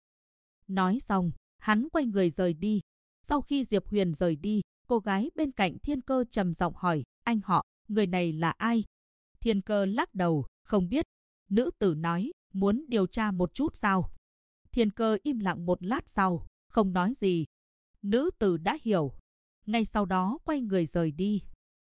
Nói xong, hắn quay người rời đi. Sau khi Diệp Huyền rời đi, cô gái bên cạnh Thiên Cơ trầm giọng hỏi, anh họ, người này là ai? Thiên Cơ lắc đầu, không biết. Nữ tử nói, muốn điều tra một chút sao? Thiên Cơ im lặng một lát sau, không nói gì. Nữ tử đã hiểu. Ngay sau đó quay người rời đi.